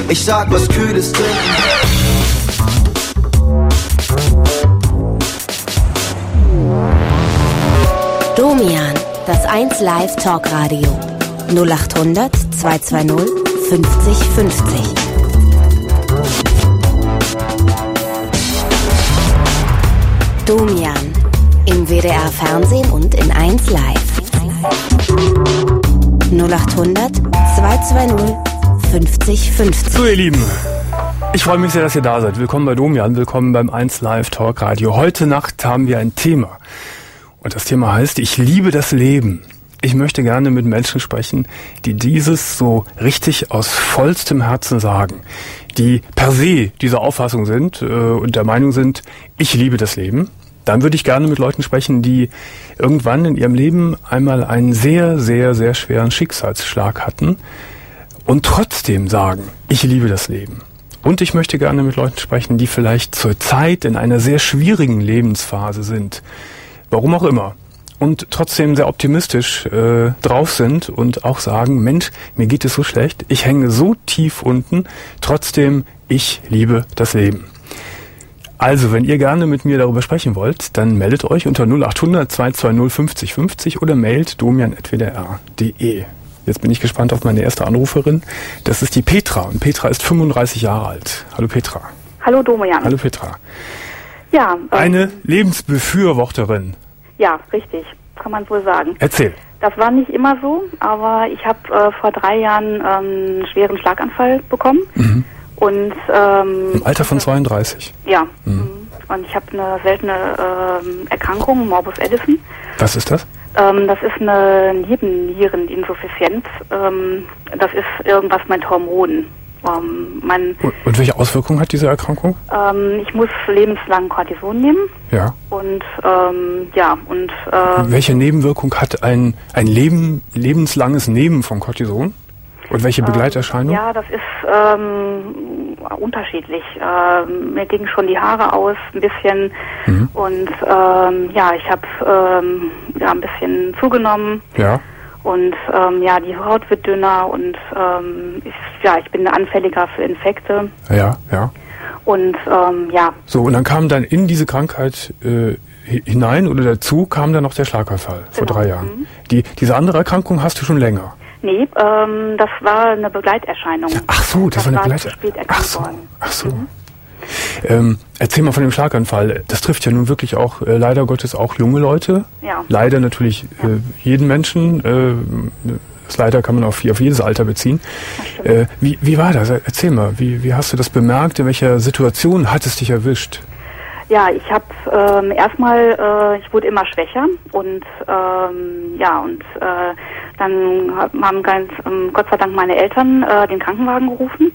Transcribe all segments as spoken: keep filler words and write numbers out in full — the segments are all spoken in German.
Ich sag was Kühles drin. Domian, das eins Live Talkradio. null acht hundert zweihundertzweißig fünfzig fünfzig. Domian, im W D R Fernsehen und in eins Live. null acht hundert zweihundertzweißig fünfzig fünfzig. So, ihr Lieben, ich freue mich sehr, dass ihr da seid. Willkommen bei Domian, willkommen beim eins Live Talkradio. Heute Nacht haben wir ein Thema. Und das Thema heißt, ich liebe das Leben. Ich möchte gerne mit Menschen sprechen, die dieses so richtig aus vollstem Herzen sagen, die per se dieser Auffassung sind äh, und der Meinung sind, ich liebe das Leben. Dann würde ich gerne mit Leuten sprechen, die irgendwann in ihrem Leben einmal einen sehr, sehr, sehr schweren Schicksalsschlag hatten und trotzdem sagen, ich liebe das Leben. Und ich möchte gerne mit Leuten sprechen, die vielleicht zur Zeit in einer sehr schwierigen Lebensphase sind, warum auch immer, und trotzdem sehr optimistisch äh, drauf sind und auch sagen, Mensch, mir geht es so schlecht, ich hänge so tief unten, trotzdem, ich liebe das Leben. Also, wenn ihr gerne mit mir darüber sprechen wollt, dann meldet euch unter null acht hundert zweihundertzweißig fünfzig fünfzig oder mailt domian at w d r punkt d e. Jetzt bin ich gespannt auf meine erste Anruferin. Das ist die Petra und Petra ist fünfunddreißig Jahre alt. Hallo Petra. Hallo Domian. Hallo Petra. Ja. Ähm, Eine Lebensbefürworterin. Ja, richtig. Kann man wohl sagen. Erzähl. Das war nicht immer so, aber ich habe äh, vor drei Jahren ähm, einen schweren Schlaganfall bekommen. Mhm. Und ähm, im Alter von zweiunddreißig? Ja. Mhm. Und ich habe eine seltene ähm, Erkrankung, Morbus Addison. Was ist das? Ähm, das ist eine Nebenniereninsuffizienz. Ähm, das ist irgendwas mit Hormonen. Ähm, mein, und, und welche Auswirkungen hat diese Erkrankung? Ähm, ich muss lebenslang Cortison nehmen. Ja. Und ähm, ja und äh, welche Nebenwirkung hat ein ein Leben lebenslanges Nehmen von Cortison? Und welche Begleiterscheinung? Ähm, ja, das ist ähm, unterschiedlich. Ähm, mir gingen schon die Haare aus, ein bisschen. Mhm. Und ähm, ja, ich habe ähm, ja, ein bisschen zugenommen. Ja. Und ähm, ja, die Haut wird dünner und ähm, ich, ja, ich bin anfälliger für Infekte. Ja, ja. Und ähm, ja. So, und dann kam dann in diese Krankheit äh, hinein oder dazu kam dann noch der Schlaganfall genau. vor drei Jahren. Mhm. Die, diese andere Erkrankung hast du schon länger? Nee, ähm, das war eine Begleiterscheinung. Ach so, das, das war eine Begleiterscheinung. Ach so, ach so. Mhm. Ähm, erzähl mal von dem Schlaganfall. Das trifft ja nun wirklich auch, äh, leider Gottes, auch junge Leute. Ja. Leider natürlich ja. äh, jeden Menschen. Äh, das Leider kann man auf, auf jedes Alter beziehen. Äh, wie, wie war das? Erzähl mal, wie, wie hast du das bemerkt? In welcher Situation hat es dich erwischt? Ja, ich habe ähm, erstmal, äh, ich wurde immer schwächer und ähm, ja und äh, dann haben ganz, ähm, Gott sei Dank meine Eltern äh, den Krankenwagen gerufen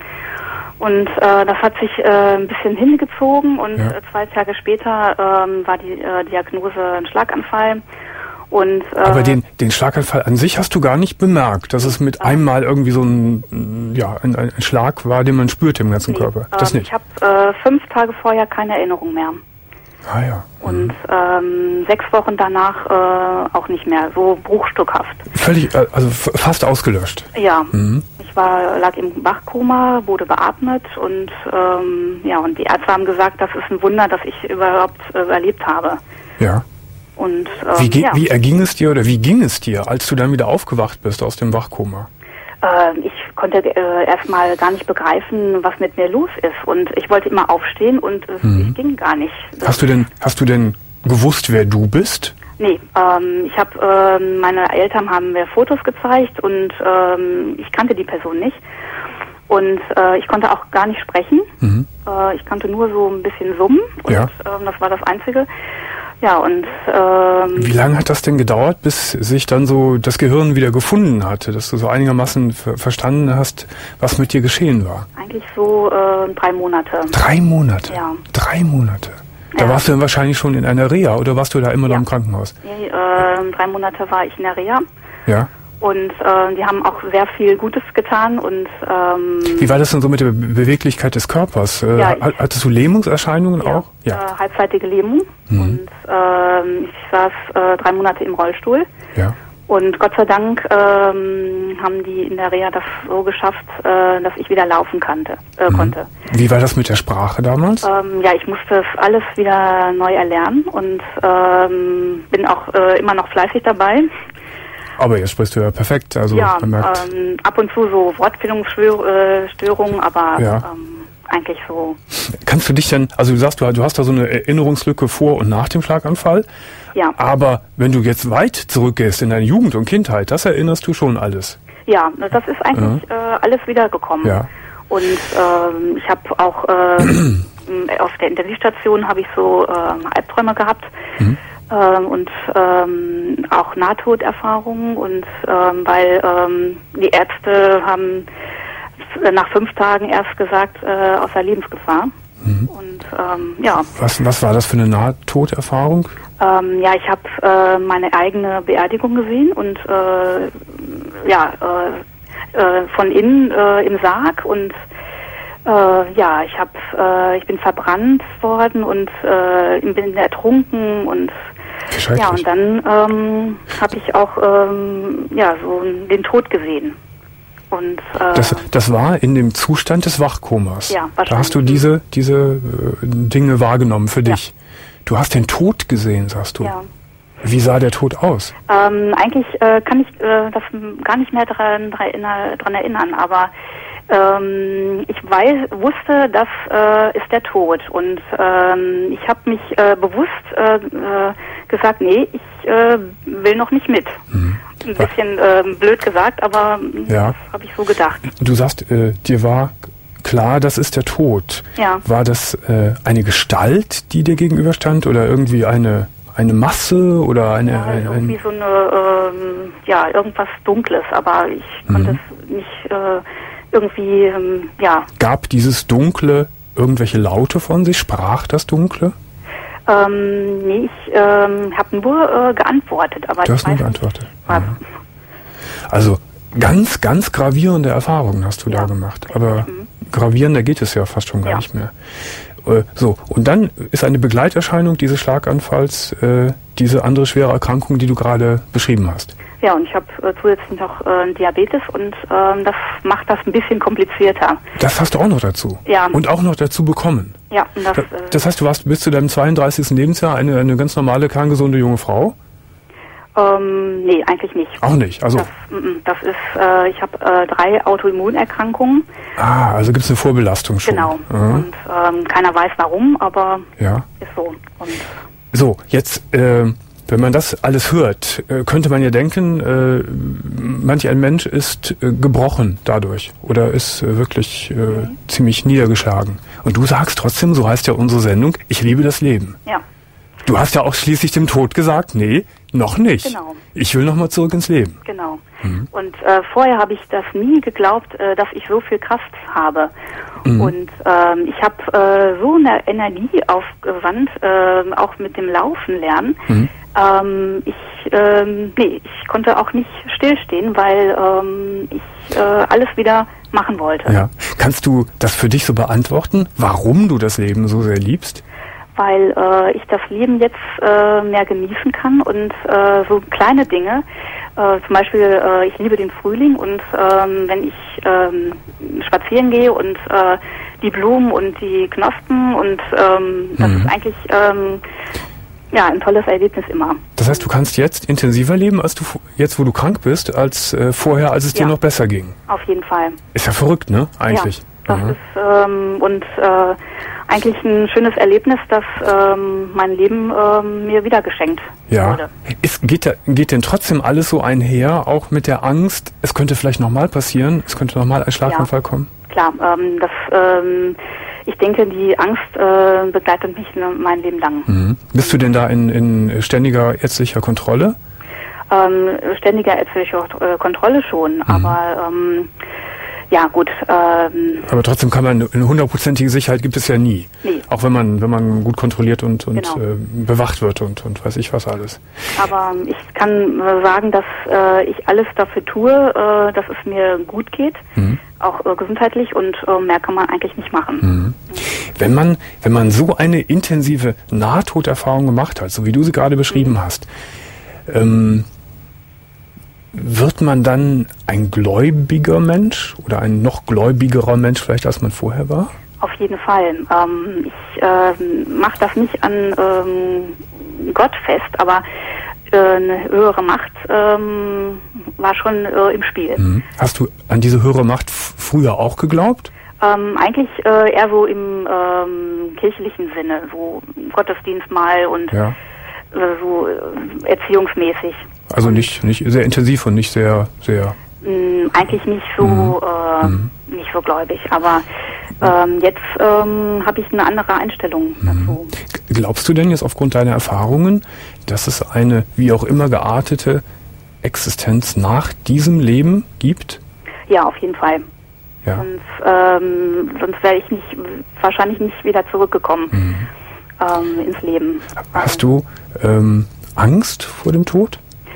und äh, das hat sich äh, ein bisschen hingezogen und ja. äh, zwei Tage später ähm, war die äh, Diagnose ein Schlaganfall. Und, äh, aber den, den Schlaganfall an sich hast du gar nicht bemerkt, dass es mit ja. einmal irgendwie so ein, ja, ein, ein Schlag war, den man spürte im ganzen nee, Körper. Das ähm, nicht. Ich habe äh, fünf Tage vorher keine Erinnerung mehr. Ah ja. Und mhm. ähm, sechs Wochen danach äh, auch nicht mehr, so bruchstückhaft. Völlig, also f- fast ausgelöscht. Ja. Mhm. Ich war, lag im Wachkoma, wurde beatmet und ähm, ja, und die Ärzte haben gesagt, das ist ein Wunder, dass ich überhaupt äh, überlebt habe. Ja. Und, ähm, wie, ge- ja. wie erging es dir oder wie ging es dir, als du dann wieder aufgewacht bist aus dem Wachkoma? Äh, ich konnte äh, erstmal gar nicht begreifen, was mit mir los ist. Und ich wollte immer aufstehen und es mhm. ging gar nicht. Das hast du denn, hast du denn gewusst, wer du bist? Nee, ähm, ich habe, äh, meine Eltern haben mir Fotos gezeigt und ähm, ich kannte die Person nicht. Und äh, ich konnte auch gar nicht sprechen. Mhm. Äh, ich konnte nur so ein bisschen summen und ja. ähm, das war das Einzige. Ja, und ähm, wie lange hat das denn gedauert, bis sich dann so das Gehirn wieder gefunden hatte, dass du so einigermaßen ver- verstanden hast, was mit dir geschehen war? Eigentlich so äh, drei Monate. Drei Monate? Ja. Drei Monate? Da ja. warst du dann wahrscheinlich schon in einer Reha oder warst du da immer ja. noch im Krankenhaus? Nee, äh, drei Monate war ich in der Reha. Ja. Und äh, die haben auch sehr viel Gutes getan. Und ähm, wie war das denn so mit der Be- Beweglichkeit des Körpers? Äh, ja, ich, hattest du Lähmungserscheinungen ja, auch? Ja. Äh, halbseitige Lähmung. Mhm. Und ähm, ich saß äh, drei Monate im Rollstuhl. Ja. Und Gott sei Dank ähm, haben die in der Reha das so geschafft, äh, dass ich wieder laufen kannte, äh, mhm. konnte. Wie war das mit der Sprache damals? Ähm, ja, ich musste es alles wieder neu erlernen und ähm, bin auch äh, immer noch fleißig dabei. Aber jetzt sprichst du ja perfekt. Also ja, man merkt, ähm, ab und zu so Wortfindungsstörungen, aber ja. ähm, eigentlich so. Kannst du dich denn, also du sagst, du, du hast da so eine Erinnerungslücke vor und nach dem Schlaganfall. Ja. Aber wenn du jetzt weit zurückgehst in deine Jugend und Kindheit, das erinnerst du schon alles. Ja, das ist eigentlich ja. äh, alles wiedergekommen. Ja. Und ähm, ich habe auch äh, auf der Intensivstation habe ich so äh, Albträume gehabt. Mhm. Ähm, und ähm, auch Nahtoderfahrungen und ähm, weil ähm, die Ärzte haben nach fünf Tagen erst gesagt, äh, außer Lebensgefahr. Mhm. Und ähm, ja. Was, was war das für eine Nahtoderfahrung? Ähm, ja, ich habe äh, meine eigene Beerdigung gesehen und äh, ja, äh, äh, von innen äh, im Sarg und äh, ja, ich habe, äh, ich bin verbrannt worden und äh, bin ertrunken und ja, und dann ähm, habe ich auch ähm, ja so den Tod gesehen. Und äh, das, das war in dem Zustand des Wachkomas. Ja, wahrscheinlich. Da hast du diese diese äh, Dinge wahrgenommen für dich. Ja. Du hast den Tod gesehen, sagst du. Ja. Wie sah der Tod aus? Ähm, eigentlich äh, kann ich äh, das gar nicht mehr dran, dran erinnern, aber ähm, ich weiß, wusste, das äh, ist der Tod und ähm, ich habe mich äh, bewusst äh, äh, gesagt, nee, ich äh, will noch nicht mit. Mhm. Ein bisschen äh, blöd gesagt, aber ja. das habe ich so gedacht. Du sagst, äh, dir war klar, das ist der Tod. Ja. War das äh, eine Gestalt, die dir gegenüberstand oder irgendwie eine eine Masse oder eine... Ja, ein, irgendwie so eine, ähm, ja, irgendwas Dunkles, aber ich mhm. konnte es nicht äh, irgendwie, ähm, ja. Gab dieses Dunkle irgendwelche Laute von sich? Sprach das Dunkle? Ähm, nee, ich ähm, habe nur äh, geantwortet, aber du ich hast nur weiß geantwortet. Nicht, was. Also ganz, ganz gravierende Erfahrungen hast du ja. da gemacht. Aber mhm. gravierender geht es ja fast schon gar ja. nicht mehr. Äh, so, und dann ist eine Begleiterscheinung dieses Schlaganfalls äh, diese andere schwere Erkrankung, die du gerade beschrieben hast. Ja, und ich habe äh, zusätzlich noch äh, Diabetes und äh, das macht das ein bisschen komplizierter. Das hast du auch noch dazu? Ja. Und auch noch dazu bekommen? Ja. Und das, das, das heißt, du warst bis zu deinem zweiunddreißigsten Lebensjahr eine, eine ganz normale, kerngesunde junge Frau? Ähm, nee, eigentlich nicht. Auch nicht? Also das, das ist, äh, ich habe äh, drei Autoimmunerkrankungen. Ah, also gibt es eine Vorbelastung schon. Genau. Mhm. Und ähm, keiner weiß warum, aber ja. ist so. Und so, jetzt... Äh, Wenn man das alles hört, könnte man ja denken, äh, manch ein Mensch ist äh, gebrochen dadurch oder ist äh, wirklich äh, mhm. ziemlich niedergeschlagen. Und du sagst trotzdem, so heißt ja unsere Sendung, ich liebe das Leben. Ja. Du hast ja auch schließlich dem Tod gesagt, nee, noch nicht. Genau. Ich will noch mal zurück ins Leben. Genau. Mhm. Und äh, vorher habe ich das nie geglaubt, äh, dass ich so viel Kraft habe. Mhm. Und ähm, ich habe äh, so eine Energie aufgewandt, äh, auch mit dem Laufen lernen. Mhm. Ähm, ich, ähm, nee, ich konnte auch nicht stillstehen, weil ähm, ich äh, alles wieder machen wollte. Ja. Kannst du das für dich so beantworten, warum du das Leben so sehr liebst? Weil äh, ich das Leben jetzt äh, mehr genießen kann und äh, so kleine Dinge, äh, zum Beispiel äh, ich liebe den Frühling und ähm, wenn ich ähm, spazieren gehe und äh, die Blumen und die Knospen und ähm, das mhm. ist eigentlich ähm, ja ein tolles Erlebnis immer. Das heißt, du kannst jetzt intensiver leben, als du jetzt, wo du krank bist, als äh, vorher, als es ja. dir noch besser ging. Auf jeden Fall. Ist ja verrückt, ne? Eigentlich. Ja. Das mhm. ist ähm, und äh, eigentlich ein schönes Erlebnis, das ähm, mein Leben ähm, mir wieder geschenkt ja. wurde. Ist, geht, da, geht denn trotzdem alles so einher, auch mit der Angst, es könnte vielleicht nochmal passieren, es könnte nochmal ein Schlaganfall ja. kommen? Klar, ähm, das, ähm, ich denke, die Angst äh, begleitet mich mein Leben lang. Mhm. Bist du denn da in, in ständiger ärztlicher Kontrolle? Ähm, ständiger ärztlicher äh, Kontrolle schon, mhm. aber ähm, ja, gut. Ähm, Aber trotzdem kann man eine hundertprozentige Sicherheit gibt es ja nie. Nee. Auch wenn man wenn man gut kontrolliert und und genau. äh, bewacht wird und und weiß ich was alles. Aber ich kann äh, sagen, dass äh, ich alles dafür tue, äh, dass es mir gut geht, mhm. auch äh, gesundheitlich und äh, mehr kann man eigentlich nicht machen. Mhm. Mhm. Wenn man wenn man so eine intensive Nahtoderfahrung gemacht hat, so wie du sie gerade beschrieben mhm. hast, ähm, wird man dann ein gläubiger Mensch oder ein noch gläubigerer Mensch vielleicht, als man vorher war? Auf jeden Fall. Ähm, ich äh, mache das nicht an ähm, Gott fest, aber äh, eine höhere Macht ähm, war schon äh, im Spiel. Mhm. Hast du an diese höhere Macht f- früher auch geglaubt? Ähm, eigentlich äh, eher so im ähm, kirchlichen Sinne, so Gottesdienst mal und Ja. äh, so äh, erziehungsmäßig. Also nicht, nicht sehr intensiv und nicht sehr, sehr... Mh, eigentlich nicht so Mhm. äh, Mhm. nicht so gläubig, aber ähm, jetzt ähm, habe ich eine andere Einstellung dazu. G- Glaubst du denn jetzt aufgrund deiner Erfahrungen, dass es eine wie auch immer geartete Existenz nach diesem Leben gibt? Ja, auf jeden Fall. Ja. Sonst, ähm, sonst wäre ich nicht wahrscheinlich nicht wieder zurückgekommen Mhm. ähm, ins Leben. Hast du ähm, Angst vor dem Tod?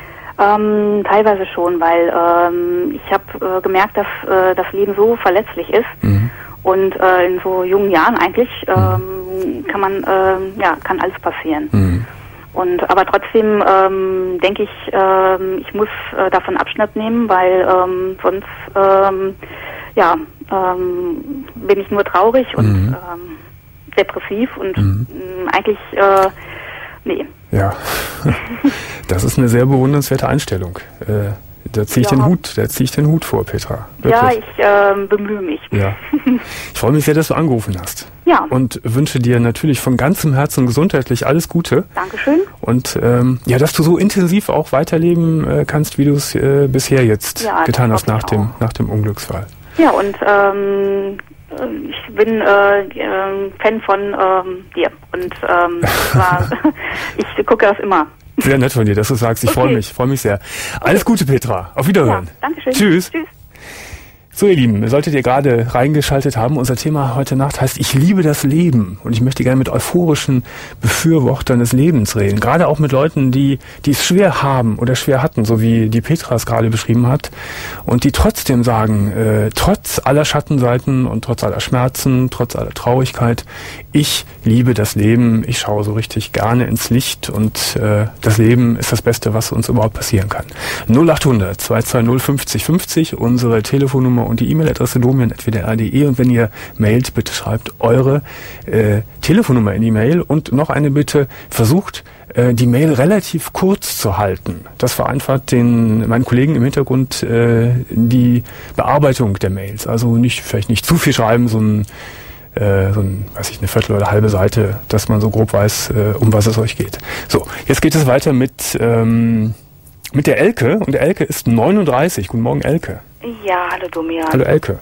Ähm, teilweise schon, weil ähm, ich habe äh, gemerkt, dass äh, das Leben so verletzlich ist Mhm. und äh, in so jungen Jahren eigentlich ähm, kann man ähm, ja kann alles passieren. Mhm. Und aber trotzdem ähm, denke ich, ähm, ich muss äh, davon Abschnitt nehmen, weil ähm, sonst ähm, ja ähm, bin ich nur traurig und Mhm. ähm, depressiv und Mhm. mh, eigentlich äh, nee. Ja, das ist eine sehr bewundernswerte Einstellung. Äh, da ziehe ich Ja. den Hut, da ziehe ich den Hut vor, Petra. Ja, Wirklich. ich ähm, bemühe mich. Ja. Ich freue mich sehr, dass du angerufen hast. Ja. Und wünsche dir natürlich von ganzem Herzen gesundheitlich alles Gute. Dankeschön. Und ähm, ja, dass du so intensiv auch weiterleben äh, kannst, wie du es äh, bisher jetzt Ja, das getan hast glaub nach ich dem, auch. nach dem Unglücksfall. Ja, und ähm, ich bin äh, äh, Fan von ähm, dir. Und ähm, war, ich gucke das immer. Sehr nett von dir, dass du sagst. Ich Okay. freue mich, freue mich sehr. Alles Gute, Petra. Auf Wiederhören. Ja, Dankeschön. Tschüss. Tschüss. So, ihr Lieben, solltet ihr gerade reingeschaltet haben, unser Thema heute Nacht heißt Ich liebe das Leben. Und ich möchte gerne mit euphorischen Befürwortern des Lebens reden. Gerade auch mit Leuten, die, die es schwer haben oder schwer hatten, so wie die Petra es gerade beschrieben hat. Und die trotzdem sagen, äh, trotz aller Schattenseiten und trotz aller Schmerzen, trotz aller Traurigkeit, ich liebe das Leben. Ich schaue so richtig gerne ins Licht und äh, das Leben ist das Beste, was uns überhaupt passieren kann. null acht hundert zwei zwei null fünfzig fünfzig, unsere Telefonnummer und die E-Mail-Adresse domian at w d r punkt d e. Und wenn ihr mailt, bitte schreibt eure äh, Telefonnummer in die Mail. Und noch eine Bitte, versucht äh, die Mail relativ kurz zu halten. Das vereinfacht den meinen Kollegen im Hintergrund äh, die Bearbeitung der Mails. Also nicht vielleicht nicht zu viel schreiben, so ein äh, so ein, weiß ich, eine Viertel oder halbe Seite, dass man so grob weiß, äh, um was es euch geht. So, jetzt geht es weiter mit ähm, mit der Elke. Und der Elke ist neununddreißig. Guten Morgen, Elke. Ja, hallo Domian. Hallo Elke.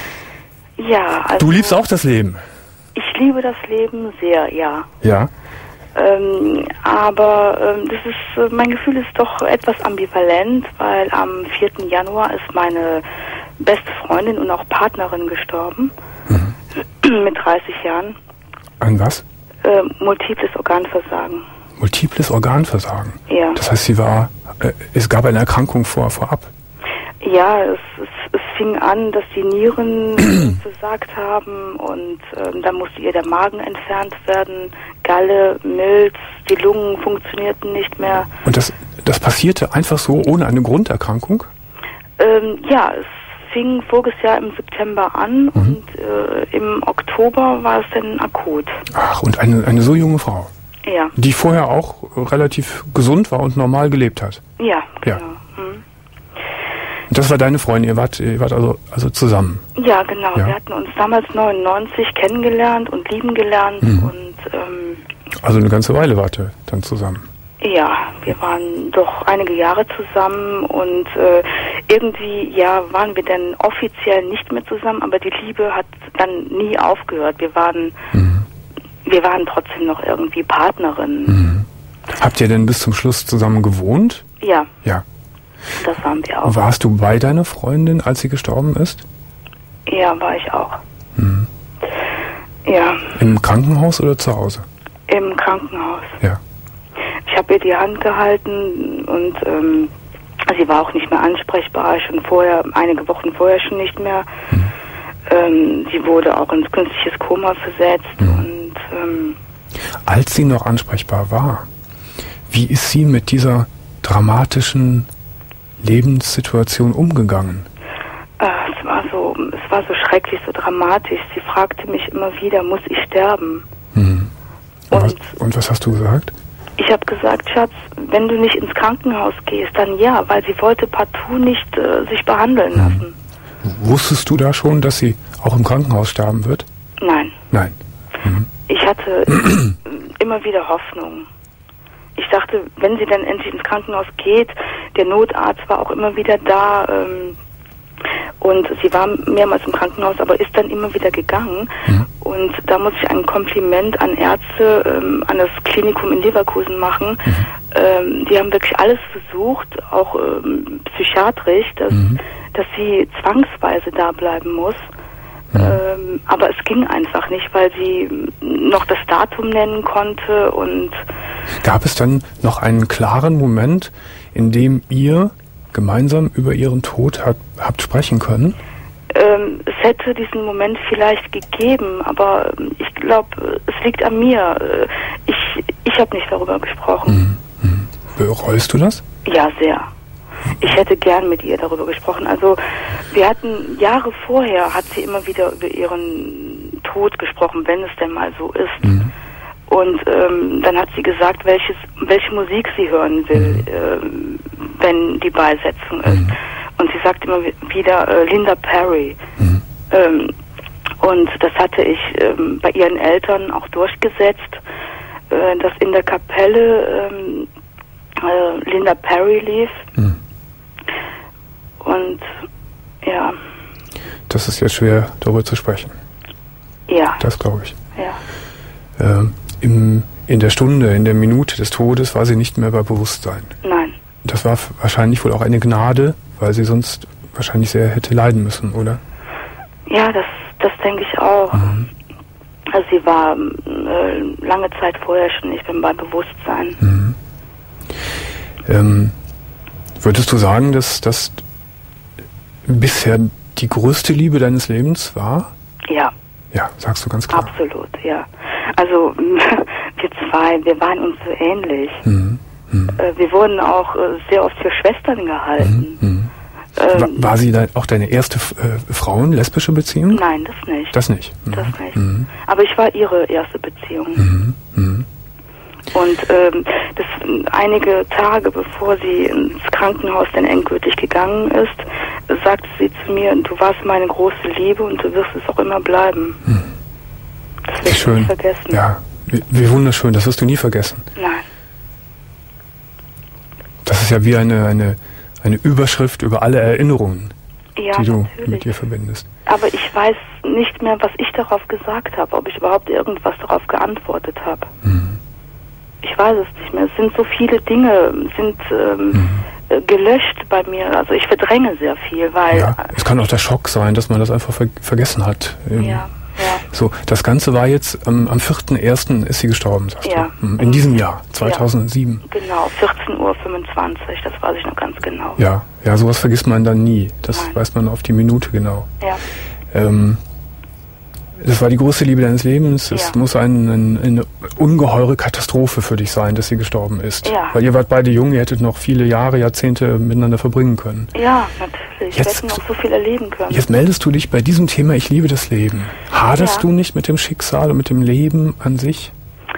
Ja, also Du liebst auch das Leben. ich liebe das Leben sehr, ja. Ja. Ähm, aber ähm, das ist, äh, mein Gefühl ist doch etwas ambivalent, weil am vierten Januar ist meine beste Freundin und auch Partnerin gestorben. Mhm. Mit dreißig Jahren. An was? Äh, multiples Organversagen. Multiples Organversagen. Ja. Das heißt, sie war, äh, es gab eine Erkrankung vor, vorab. Ja, es, es, es fing an, dass die Nieren versagt haben und ähm, dann musste ihr der Magen entfernt werden, Galle, Milz, die Lungen funktionierten nicht mehr. Und das, das passierte einfach so, ohne eine Grunderkrankung? Ähm, ja, es fing voriges Jahr im September an mhm. und äh, im Oktober war es dann akut. Ach, und eine, eine so junge Frau? Ja. Die vorher auch relativ gesund war und normal gelebt hat? Ja, genau. Ja. Mhm. Und das war deine Freundin, ihr wart, ihr wart also, also zusammen? Ja, genau. Ja. Wir hatten uns damals neunundneunzig kennengelernt und lieben gelernt mhm. und ähm, also eine ganze Weile wart ihr dann zusammen? Ja, wir waren doch einige Jahre zusammen und äh, irgendwie, ja, waren wir dann offiziell nicht mehr zusammen, aber die Liebe hat dann nie aufgehört. Wir waren, mhm. wir waren trotzdem noch irgendwie Partnerinnen. Mhm. Habt ihr denn bis zum Schluss zusammen gewohnt? Ja. Ja. Das waren wir auch. Warst du bei deiner Freundin, als sie gestorben ist? Ja, war ich auch. Mhm. Ja. Im Krankenhaus oder zu Hause? Im Krankenhaus. Ja. Ich habe ihr die Hand gehalten und ähm, sie war auch nicht mehr ansprechbar, schon vorher, einige Wochen vorher schon nicht mehr. Mhm. Ähm, sie wurde auch ins künstliches Koma versetzt mhm. und ähm, als sie noch ansprechbar war, wie ist sie mit dieser dramatischen Lebenssituation umgegangen? Äh, es war so, es war so schrecklich, so dramatisch. Sie fragte mich immer wieder, muss ich sterben? Mhm. Und, Und, was, und was hast du gesagt? Ich habe gesagt, Schatz, wenn du nicht ins Krankenhaus gehst, dann ja, weil sie wollte partout nicht äh, sich behandeln Mhm. lassen. Wusstest du da schon, dass sie auch im Krankenhaus sterben wird? Nein. Nein. Mhm. Ich hatte immer wieder Hoffnung. Ich dachte, wenn sie dann endlich ins Krankenhaus geht, der Notarzt war auch immer wieder da, ähm, und sie war mehrmals im Krankenhaus, aber ist dann immer wieder gegangen. Mhm. Und da muss ich ein Kompliment an Ärzte, ähm, an das Klinikum in Leverkusen machen. Mhm. Ähm, die haben wirklich alles versucht, auch ähm, psychiatrisch, dass, mhm. dass sie zwangsweise da bleiben muss. Mhm. Ähm, aber es ging einfach nicht, weil sie noch das Datum nennen konnte. Und gab es dann noch einen klaren Moment, in dem ihr gemeinsam über ihren Tod hat, habt sprechen können? Ähm, es hätte diesen Moment vielleicht gegeben, aber ich glaube, es liegt an mir. Ich, ich habe nicht darüber gesprochen. Mhm. Mhm. Bereust du das? Ja, sehr. Ich hätte gern mit ihr darüber gesprochen. Also wir hatten Jahre vorher, hat sie immer wieder über ihren Tod gesprochen, wenn es denn mal so ist. Mhm. Und ähm, dann hat sie gesagt, welches, welche Musik sie hören will, mhm. ähm, wenn die Beisetzung ist. Mhm. Und sie sagt immer wieder äh, Linda Perry. Mhm. Ähm, und das hatte ich ähm, bei ihren Eltern auch durchgesetzt, äh, dass in der Kapelle ähm, äh, Linda Perry lief. Mhm. Und ja. Das ist jetzt schwer, darüber zu sprechen. Ja. Das glaube ich. Ja. Ähm, im, in der Stunde, in der Minute des Todes war sie nicht mehr bei Bewusstsein. Nein. Das war wahrscheinlich wohl auch eine Gnade, weil sie sonst wahrscheinlich sehr hätte leiden müssen, oder? Ja, das, das denke ich auch. Mhm. Also sie war äh, lange Zeit vorher schon nicht mehr bei Bewusstsein. Mhm. Ähm, würdest du sagen, dass das bisher die größte Liebe deines Lebens war? Ja. Ja, sagst du ganz klar. Absolut, ja. Also wir zwei, wir waren uns so ähnlich. Mhm. Mhm. Äh, wir wurden auch äh, sehr oft für Schwestern gehalten. Mhm. Ähm, war, war sie dann auch deine erste äh, Frauen-lesbische Beziehung? Nein, das nicht. Das nicht? Mhm. Das nicht. Mhm. Aber ich war ihre erste Beziehung. Mhm. Mhm. Und ähm, das einige Tage bevor sie ins Krankenhaus dann endgültig gegangen ist, sagte sie zu mir, du warst meine große Liebe und du wirst es auch immer bleiben. Hm. Das wirst du nicht vergessen. Ja, wie, wie wunderschön, das wirst du nie vergessen. Nein. Das ist ja wie eine, eine, eine Überschrift über alle Erinnerungen, ja, die du natürlich. mit dir verbindest. Aber ich weiß nicht mehr, was ich darauf gesagt habe, ob ich überhaupt irgendwas darauf geantwortet habe. Hm. Ich weiß es nicht mehr. Es sind so viele Dinge, sind ähm, mhm. äh, gelöscht bei mir. Also ich verdränge sehr viel, weil... Ja, es kann auch der Schock sein, dass man das einfach ver- vergessen hat. Ja, ja. So, das Ganze war jetzt, ähm, am vierten ersten ist sie gestorben, sagst ja. du? In diesem Jahr, zweitausendsieben. Ja, genau, vierzehn Uhr fünfundzwanzig, das weiß ich noch ganz genau. Ja, ja, sowas vergisst man dann nie. Das Nein. weiß man auf die Minute genau. Ja. Ähm, das war die größte Liebe deines Lebens. Es ja. muss ein, ein, eine ungeheure Katastrophe für dich sein, dass sie gestorben ist. Ja. Weil ihr wart beide jung, ihr hättet noch viele Jahre, Jahrzehnte miteinander verbringen können. Ja, natürlich. Jetzt, wir hätten noch so viel erleben können. Jetzt meldest du dich bei diesem Thema, ich liebe das Leben. Haderst ja. du nicht mit dem Schicksal und mit dem Leben an sich?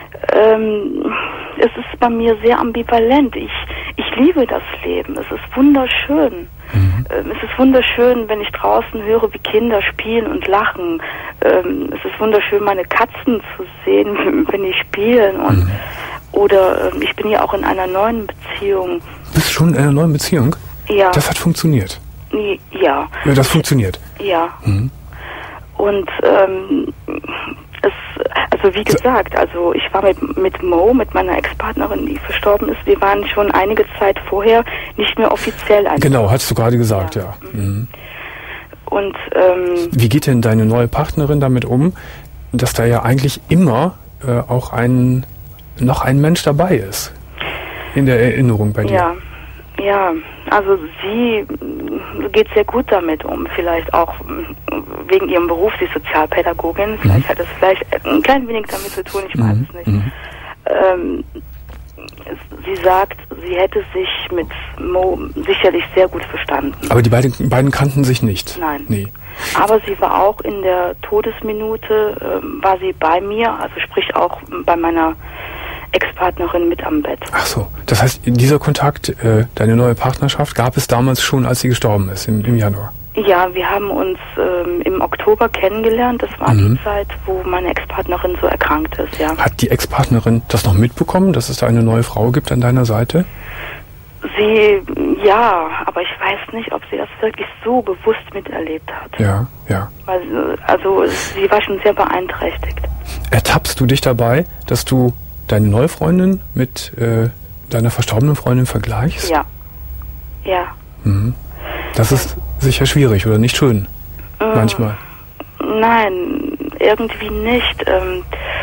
Ähm, es ist bei mir sehr ambivalent. Ich, ich liebe das Leben. Es ist wunderschön. Mhm. Ähm, es ist wunderschön, wenn ich draußen höre, wie Kinder spielen und lachen. Ähm, es ist wunderschön, meine Katzen zu sehen, wenn die spielen. Und, mhm. Oder ähm, ich bin ja auch in einer neuen Beziehung. Bist du schon in einer neuen Beziehung? Ja. Das hat funktioniert? Ja. Ja, das funktioniert? Ja. Mhm. Und ähm, es, also wie gesagt, also ich war mit, mit Mo, mit meiner Ex-Partnerin, die verstorben ist, wir waren schon einige Zeit vorher nicht mehr offiziell ein. Genau, hast du gerade gesagt, ja. ja. Mhm. Und ähm, wie geht denn deine neue Partnerin damit um, dass da ja eigentlich immer äh, auch ein noch ein Mensch dabei ist in der Erinnerung bei dir? Ja, ja, also sie geht sehr gut damit um, vielleicht auch wegen ihrem Beruf, sie ist Sozialpädagogin, vielleicht mhm. hat es vielleicht ein klein wenig damit zu tun, ich weiß mhm. es nicht. Mhm. Ähm, Sie sagt, sie hätte sich mit Mo sicherlich sehr gut verstanden. Aber die beiden, beiden kannten sich nicht? Nein. Nee. Aber sie war auch in der Todesminute, äh, war sie bei mir, also sprich auch bei meiner Ex-Partnerin mit am Bett. Ach so, das heißt, dieser Kontakt, äh, deine neue Partnerschaft, gab es damals schon, als sie gestorben ist, im, im Januar? Ja, wir haben uns ähm, im Oktober kennengelernt. Das war mhm. die Zeit, wo meine Ex-Partnerin so erkrankt ist, ja. Hat die Ex-Partnerin das noch mitbekommen, dass es da eine neue Frau gibt an deiner Seite? Sie, ja, aber ich weiß nicht, ob sie das wirklich so bewusst miterlebt hat. Ja, ja. Weil, also, sie war schon sehr beeinträchtigt. Ertappst du dich dabei, dass du deine neue Freundin mit äh, deiner verstorbenen Freundin vergleichst? Ja. Ja. Mhm. Das ist sicher schwierig oder nicht schön, äh, manchmal. Nein, irgendwie nicht. Ähm,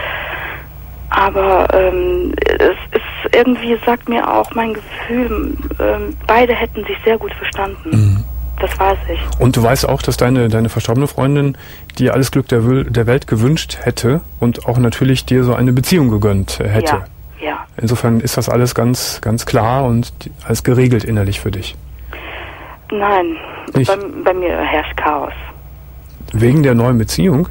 aber ähm, es ist irgendwie, sagt mir auch mein Gefühl, ähm, beide hätten sich sehr gut verstanden. Mhm. Das weiß ich. Und du weißt auch, dass deine, deine verstorbene Freundin dir alles Glück der, der Welt gewünscht hätte und auch natürlich dir so eine Beziehung gegönnt hätte. Ja, ja. Insofern ist das alles ganz, ganz klar und alles geregelt innerlich für dich. Nein, bei, bei mir herrscht Chaos. Wegen der neuen Beziehung?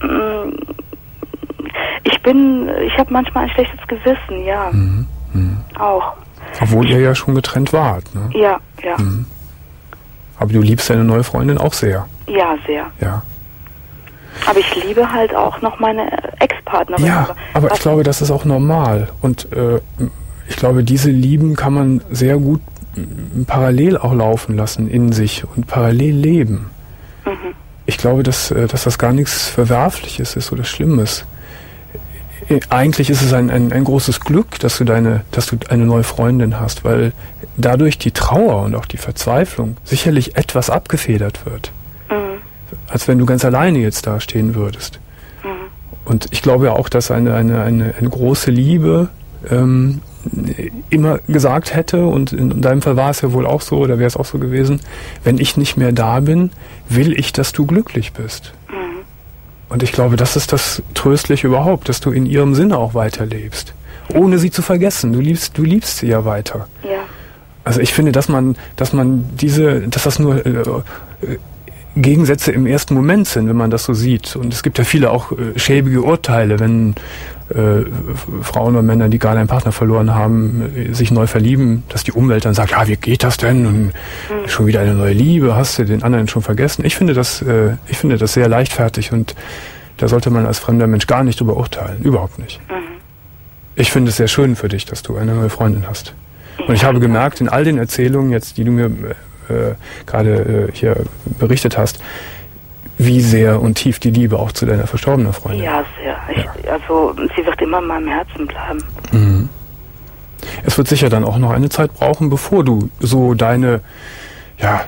Ich bin, ich habe manchmal ein schlechtes Gewissen, ja. Mhm. Mhm. Auch. Obwohl ihr ja schon getrennt wart, ne? Ja, ja. Mhm. Aber du liebst deine neue Freundin auch sehr. Ja, sehr. Ja. Aber ich liebe halt auch noch meine Ex-Partnerin. Ja, aber ich glaube, das ist auch normal. Und äh, ich glaube, diese Lieben kann man sehr gut parallel auch laufen lassen in sich und parallel leben. Mhm. Ich glaube, dass, dass das gar nichts Verwerfliches ist oder Schlimmes. Eigentlich ist es ein, ein, ein großes Glück, dass du deine, dass du eine neue Freundin hast, weil dadurch die Trauer und auch die Verzweiflung sicherlich etwas abgefedert wird. Mhm. Als wenn du ganz alleine jetzt da stehen würdest. Mhm. Und ich glaube ja auch, dass eine, eine, eine, eine große Liebe ähm, immer gesagt hätte, und in deinem Fall war es ja wohl auch so, oder wäre es auch so gewesen, wenn ich nicht mehr da bin, will ich, dass du glücklich bist. Mhm. Und ich glaube, das ist das Tröstliche überhaupt, dass du in ihrem Sinne auch weiterlebst, ohne sie zu vergessen. Du liebst, du liebst sie ja weiter. Ja. Also ich finde, dass man, dass man diese, dass das nur äh, Gegensätze im ersten Moment sind, wenn man das so sieht. Und es gibt ja viele auch äh, schäbige Urteile, wenn äh, Frauen oder Männer, die gerade einen Partner verloren haben, äh, sich neu verlieben, dass die Umwelt dann sagt, ja, wie geht das denn? Und mhm. schon wieder eine neue Liebe, hast du den anderen schon vergessen? Ich finde das, äh, ich finde das sehr leichtfertig und da sollte man als fremder Mensch gar nicht drüber urteilen. Überhaupt nicht. Mhm. Ich finde es sehr schön für dich, dass du eine neue Freundin hast. Und ich habe gemerkt, in all den Erzählungen jetzt, die du mir äh, gerade äh, hier berichtet hast, wie sehr und tief die Liebe auch zu deiner verstorbenen Freundin. Ja, sehr. Ich, ja. Also sie wird immer in meinem Herzen bleiben. Mhm. Es wird sicher dann auch noch eine Zeit brauchen, bevor du so deine, ja,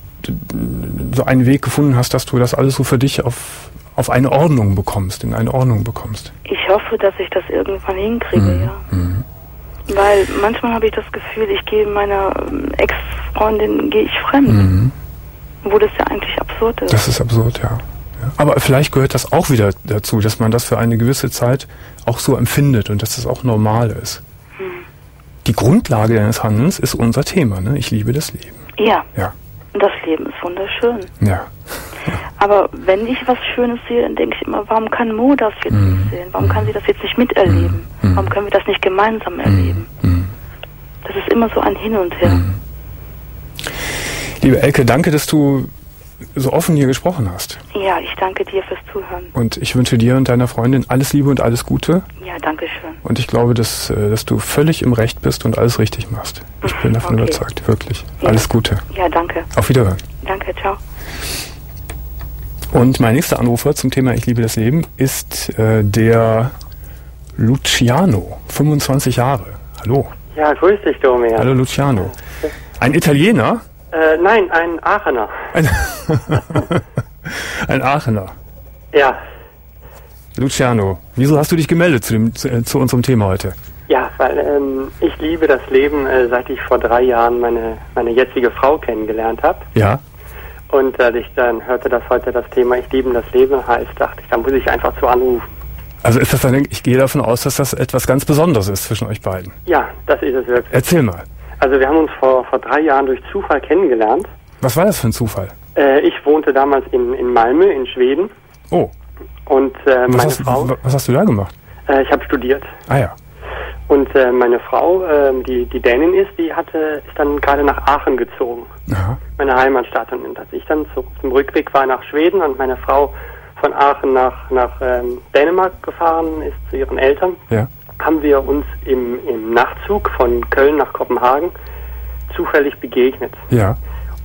so einen Weg gefunden hast, dass du das alles so für dich auf, auf eine Ordnung bekommst, in eine Ordnung bekommst. Ich hoffe, dass ich das irgendwann hinkriege, mhm. ja. Mhm. Weil manchmal habe ich das Gefühl, ich gehe meiner Ex-Freundin, gehe ich fremd. Mhm. Wo das ja eigentlich absurd ist. Das ist absurd, ja. ja. Aber vielleicht gehört das auch wieder dazu, dass man das für eine gewisse Zeit auch so empfindet und dass das auch normal ist. Hm. Die Grundlage deines Handelns ist unser Thema, ne? Ich liebe das Leben. Ja. Ja. Das Leben ist wunderschön. Ja. Aber wenn ich was Schönes sehe, dann denke ich immer, warum kann Mo das jetzt mm. nicht sehen? Warum mm. kann sie das jetzt nicht miterleben? Mm. Warum können wir das nicht gemeinsam erleben? Mm. Das ist immer so ein Hin und Her. Mm. Liebe Elke, danke, dass du so offen hier gesprochen hast. Ja, ich danke dir fürs Zuhören. Und ich wünsche dir und deiner Freundin alles Liebe und alles Gute. Ja, danke schön. Und ich glaube, dass, dass du völlig im Recht bist und alles richtig machst. Ich bin davon okay. überzeugt, wirklich. Ja. Alles Gute. Ja, danke. Auf Wiederhören. Danke, ciao. Und mein nächster Anrufer zum Thema Ich liebe das Leben ist äh, der Luciano, fünfundzwanzig Jahre. Hallo. Ja, grüß dich, Domian. Hallo, Luciano. Ein Italiener? Äh, nein, ein Aachener. Ein, ein Aachener. Ja. Luciano, wieso hast du dich gemeldet zu, dem, zu, zu unserem Thema heute? Ja, weil ähm, ich liebe das Leben, äh, seit ich vor drei Jahren meine, meine jetzige Frau kennengelernt habe. Ja. Und als ich dann hörte, dass heute das Thema Ich liebe das Leben heißt, dachte ich, da muss ich einfach zu anrufen. Also ist das dann, ich gehe davon aus, dass das etwas ganz Besonderes ist zwischen euch beiden. Ja, das ist es wirklich. Erzähl mal. Also wir haben uns vor, vor drei Jahren durch Zufall kennengelernt. Was war das für ein Zufall? Äh, ich wohnte damals in, in Malmö in Schweden. Oh. Und äh, meine hast, Frau... Was hast du da gemacht? Äh, ich habe studiert. Ah ja. Und äh, meine Frau, äh, die, die Dänin ist, die hatte, ist dann gerade nach Aachen gezogen. Aha. Meine Heimatstadt. Und als ich dann zu, zum Rückweg war nach Schweden und meine Frau von Aachen nach, nach ähm, Dänemark gefahren ist zu ihren Eltern, ja. haben wir uns im, im Nachtzug von Köln nach Kopenhagen zufällig begegnet. Ja.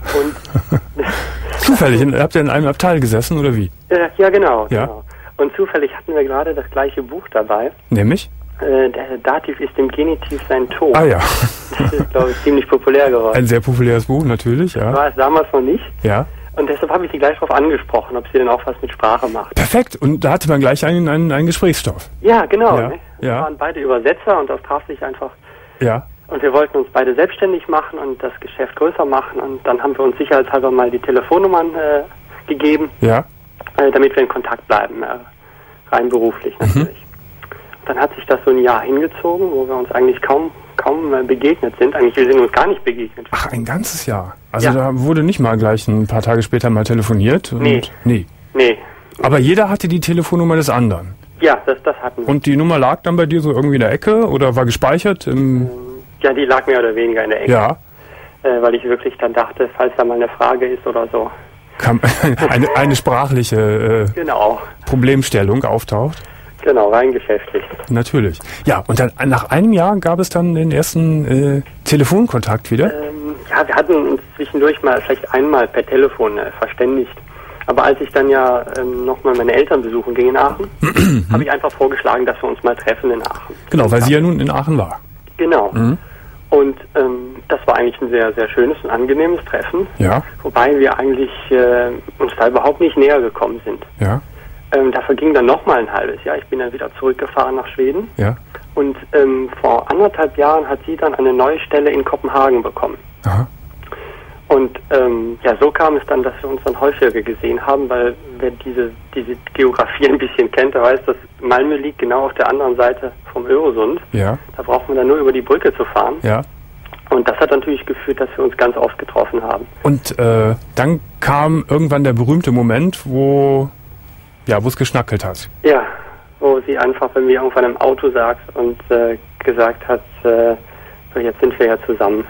Und zufällig? Habt ihr in einem Abteil gesessen oder wie? Äh, ja, genau, ja. genau. Und zufällig hatten wir gerade das gleiche Buch dabei. Nämlich? Äh, der Dativ ist dem Genitiv sein Tod. Ah ja. Das ist, glaube ich, ziemlich populär geworden. Ein sehr populäres Buch, natürlich, ja. War es damals noch nicht. Ja. Und deshalb habe ich sie gleich darauf angesprochen, ob sie denn auch was mit Sprache macht. Perfekt. Und da hatte man gleich einen, einen, einen Gesprächsstoff. Ja, genau. Ja. Ne? Ja. Wir waren beide Übersetzer und das traf sich einfach. Ja. Und wir wollten uns beide selbstständig machen und das Geschäft größer machen. Und dann haben wir uns sicherheitshalber mal die Telefonnummern äh, gegeben, Ja. äh, damit wir in Kontakt bleiben, äh, rein beruflich natürlich. Mhm. Dann hat sich das so ein Jahr hingezogen, wo wir uns eigentlich kaum kaum äh, begegnet sind. Eigentlich, wir sind uns gar nicht begegnet. Ach, ein ganzes Jahr. Also Ja. da wurde nicht mal gleich ein paar Tage später mal telefoniert. Und Nee. Nee. Nee. Aber jeder hatte die Telefonnummer des anderen. Ja, das, das hatten wir. Und die Nummer lag dann bei dir so irgendwie in der Ecke oder war gespeichert? Im Ja, die lag mehr oder weniger in der Ecke. ja. Äh, weil ich wirklich dann dachte, falls da mal eine Frage ist oder so. Kam eine, eine sprachliche äh, Genau. Problemstellung auftaucht. Genau, rein geschäftlich. Natürlich. Ja, und dann nach einem Jahr gab es dann den ersten äh, Telefonkontakt wieder. Ähm, ja, wir hatten uns zwischendurch mal vielleicht einmal per Telefon äh, verständigt. Aber als ich dann ja ähm, nochmal meine Eltern besuchen ging in Aachen, habe ich einfach vorgeschlagen, dass wir uns mal treffen in Aachen. Genau, weil sie ja nun in Aachen war. Genau. Mhm. Und ähm, das war eigentlich ein sehr, sehr schönes und angenehmes Treffen. Ja, Wobei wir eigentlich äh, uns da überhaupt nicht näher gekommen sind. ja, Ähm, da verging dann nochmal ein halbes Jahr. Ich bin dann wieder zurückgefahren nach Schweden. ja. Und ähm, vor anderthalb Jahren hat sie dann eine neue Stelle in Kopenhagen bekommen. Aha. Und ähm, ja, so kam es dann, dass wir uns dann häufiger gesehen haben, weil wer diese, diese Geografie ein bisschen kennt, der weiß, dass Malmö liegt genau auf der anderen Seite vom Öresund. Ja, Da braucht man dann nur über die Brücke zu fahren. ja. Und das hat natürlich geführt, dass wir uns ganz oft getroffen haben. Und äh, dann kam irgendwann der berühmte Moment, wo ja, wo es geschnackelt hat. Ja, wo sie einfach bei mir irgendwann im Auto saß und äh, gesagt hat, äh, so jetzt sind wir ja zusammen.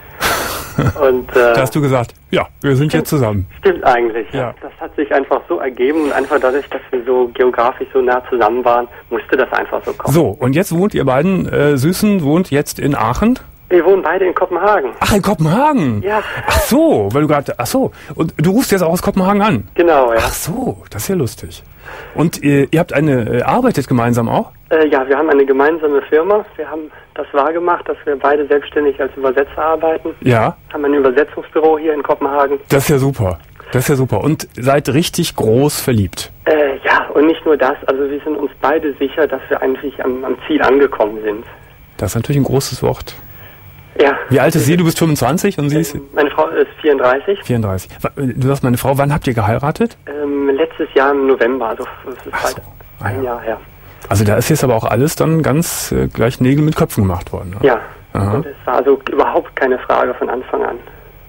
Und äh, Da hast du gesagt, ja, wir sind jetzt zusammen. stimmt eigentlich. Ja. Das hat sich einfach so ergeben und einfach dadurch, dass wir so geografisch so nah zusammen waren, musste das einfach so kommen. So, und jetzt wohnt ihr beiden, äh, Süßen wohnt jetzt in Aachen? Wir wohnen beide in Kopenhagen. Ach, in Kopenhagen? Ja. Ach so, weil du gerade, ach so, und du rufst jetzt auch aus Kopenhagen an? Genau, ja. Ach so, das ist ja lustig. Und äh, ihr habt eine, äh, arbeitet gemeinsam auch? Äh, ja, wir haben eine gemeinsame Firma. Wir haben das wahrgemacht, dass wir beide selbstständig als Übersetzer arbeiten. Ja. Haben ein Übersetzungsbüro hier in Kopenhagen. Das ist ja super. Das ist ja super. Und seid richtig groß verliebt. Äh, ja, und nicht nur das. Also wir sind uns beide sicher, dass wir eigentlich am, am Ziel angekommen sind. Das ist natürlich ein großes Wort. Ja. Wie alt ist sie? Du bist fünfundzwanzig und sie ist Meine Frau ist vierunddreißig. vierunddreißig. Du sagst, meine Frau, wann habt ihr geheiratet? Ähm, letztes Jahr im November, also es ist Ach bald so. Ah, ein ja. Jahr her. Also da ist jetzt aber auch alles dann ganz äh, gleich Nägel mit Köpfen gemacht worden. Ne? Ja. Aha. Und es war also überhaupt keine Frage von Anfang an.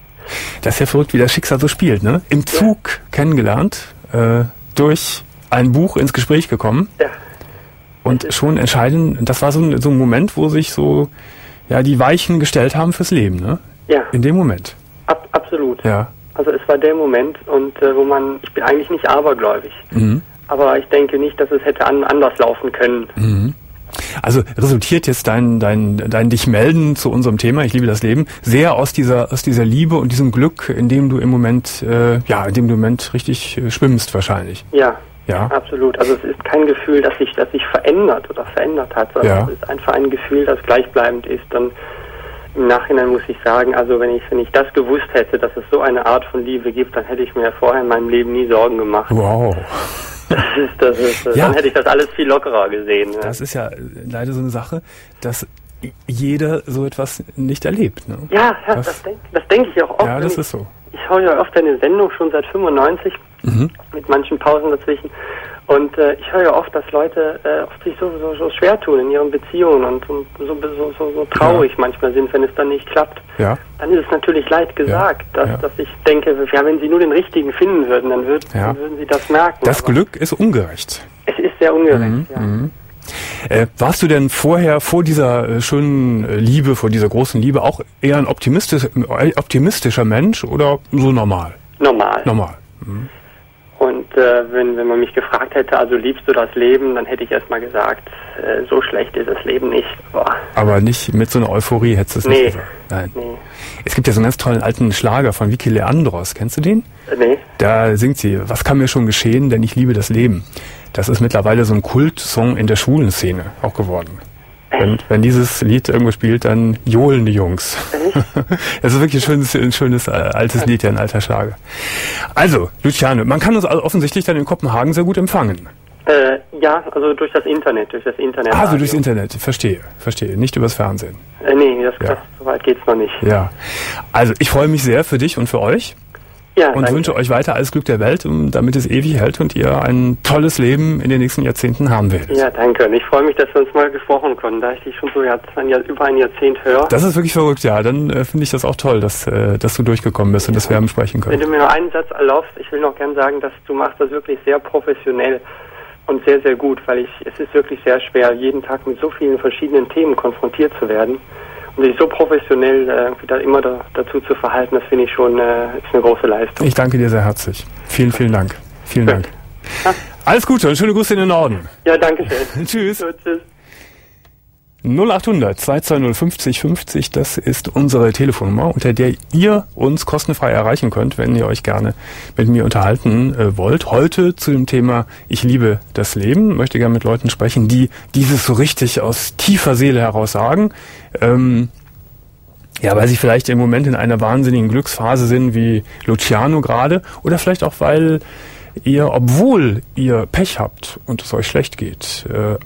Das ist ja verrückt, wie das Schicksal so spielt, ne? Im Zug kennengelernt, äh, durch ein Buch ins Gespräch gekommen Ja. und schon entscheiden, das war so ein, so ein Moment, wo sich so ja die Weichen gestellt haben fürs Leben, ne? Ja, In dem Moment. ab, absolut. Ja. Also es war der Moment und äh, wo man, ich bin eigentlich nicht abergläubig, Mhm. aber ich denke nicht, dass es hätte an, anders laufen können. Mhm. Also resultiert jetzt dein, dein, dein dich melden zu unserem Thema, ich liebe das Leben, sehr aus dieser, aus dieser Liebe und diesem Glück, in dem du im Moment, äh, ja, in dem du im Moment richtig äh, schwimmst wahrscheinlich. Ja, Ja. absolut. Also es ist kein Gefühl, das sich, das sich verändert oder verändert hat, sondern Ja. es ist einfach ein Gefühl, das gleichbleibend ist. Und im Nachhinein muss ich sagen, also wenn ich, wenn ich das gewusst hätte, dass es so eine Art von Liebe gibt, dann hätte ich mir vorher in meinem Leben nie Sorgen gemacht. Wow. Das ist, das ist, Ja. Dann hätte ich das alles viel lockerer gesehen. Ne? Das ist ja leider so eine Sache, dass jeder so etwas nicht erlebt. Ne? Ja, ja, Das- das, denke das denk ich auch oft. Ja, wenn das ich, ist so. Ich schaue ja oft deine Sendung schon seit fünfundneunzig mhm. mit manchen Pausen dazwischen. Und äh, ich höre ja oft, dass Leute äh, oft sich so, so, so schwer tun in ihren Beziehungen und, und so, so, so, so traurig ja. manchmal sind, wenn es dann nicht klappt. Ja. Dann ist es natürlich leicht gesagt, ja. Dass, ja. dass ich denke, ja, wenn sie nur den richtigen finden würden, dann, würd, ja. dann würden sie das merken. Das Aber Glück ist ungerecht. Es ist sehr ungerecht, mhm. ja. Mhm. Äh, warst du denn vorher, vor dieser äh, schönen äh, Liebe, vor dieser großen Liebe, auch eher ein optimistisch, äh, optimistischer Mensch oder so normal? Normal. Normal. Mhm. Und äh, wenn, wenn man mich gefragt hätte, also liebst du das Leben, dann hätte ich erstmal gesagt, äh, so schlecht ist das Leben nicht. Boah. Aber nicht mit so einer Euphorie hättest du es nee. nicht gesagt? Nein. Nee. Es gibt ja so einen ganz tollen alten Schlager von Vicky Leandros. Kennst du den? Nee. Da singt sie, was kann mir schon geschehen, denn ich liebe das Leben. Das ist mittlerweile so ein Kultsong in der Schwulenszene auch geworden. Wenn, wenn dieses Lied irgendwo spielt, dann johlen die Jungs. Das ist wirklich ein schönes, ein schönes äh, altes Lied, ja, ein alter Schlager. Also, Luciane, man kann uns also offensichtlich dann in Kopenhagen sehr gut empfangen. Äh, ja, also durch das Internet, durch das Internet. Also durchs Internet, verstehe, verstehe, nicht übers Fernsehen. Äh, nee, das, ja. das, so weit geht's noch nicht. Ja, also ich freue mich sehr für dich und für euch. Ja, und danke. Wünsche euch weiter alles Glück der Welt, damit es ewig hält und ihr ein tolles Leben in den nächsten Jahrzehnten haben werdet. Ja, danke. Und ich freue mich, dass wir uns mal gesprochen konnten, da ich dich schon so ein Jahr, über ein Jahrzehnt höre. Das ist wirklich verrückt, ja. Dann äh, finde ich das auch toll, dass, äh, dass du durchgekommen bist und ja. dass wir haben sprechen können. Wenn du mir noch einen Satz erlaubst, ich will noch gern sagen, dass du machst das wirklich sehr professionell und sehr, sehr gut, weil ich es ist wirklich sehr schwer, jeden Tag mit so vielen verschiedenen Themen konfrontiert zu werden. Und sich so professionell äh, da immer da, dazu zu verhalten, das finde ich schon äh, ist eine große Leistung. Ich danke dir sehr herzlich. Vielen, vielen Dank. Vielen Dank. Ja. Alles Gute und schöne Grüße in den Norden. Ja, danke schön. Tschüss. So, tschüss. null acht hundert zwei zwei null fünfzig fünfzig, das ist unsere Telefonnummer, unter der ihr uns kostenfrei erreichen könnt, wenn ihr euch gerne mit mir unterhalten äh, wollt. Heute zu dem Thema Ich liebe das Leben. Ich möchte gerne mit Leuten sprechen, die dieses so richtig aus tiefer Seele heraus sagen. Ähm, ja, weil sie vielleicht im Moment in einer wahnsinnigen Glücksphase sind, wie Luciano gerade, oder vielleicht auch, weil ihr, obwohl ihr Pech habt und es euch schlecht geht, äh,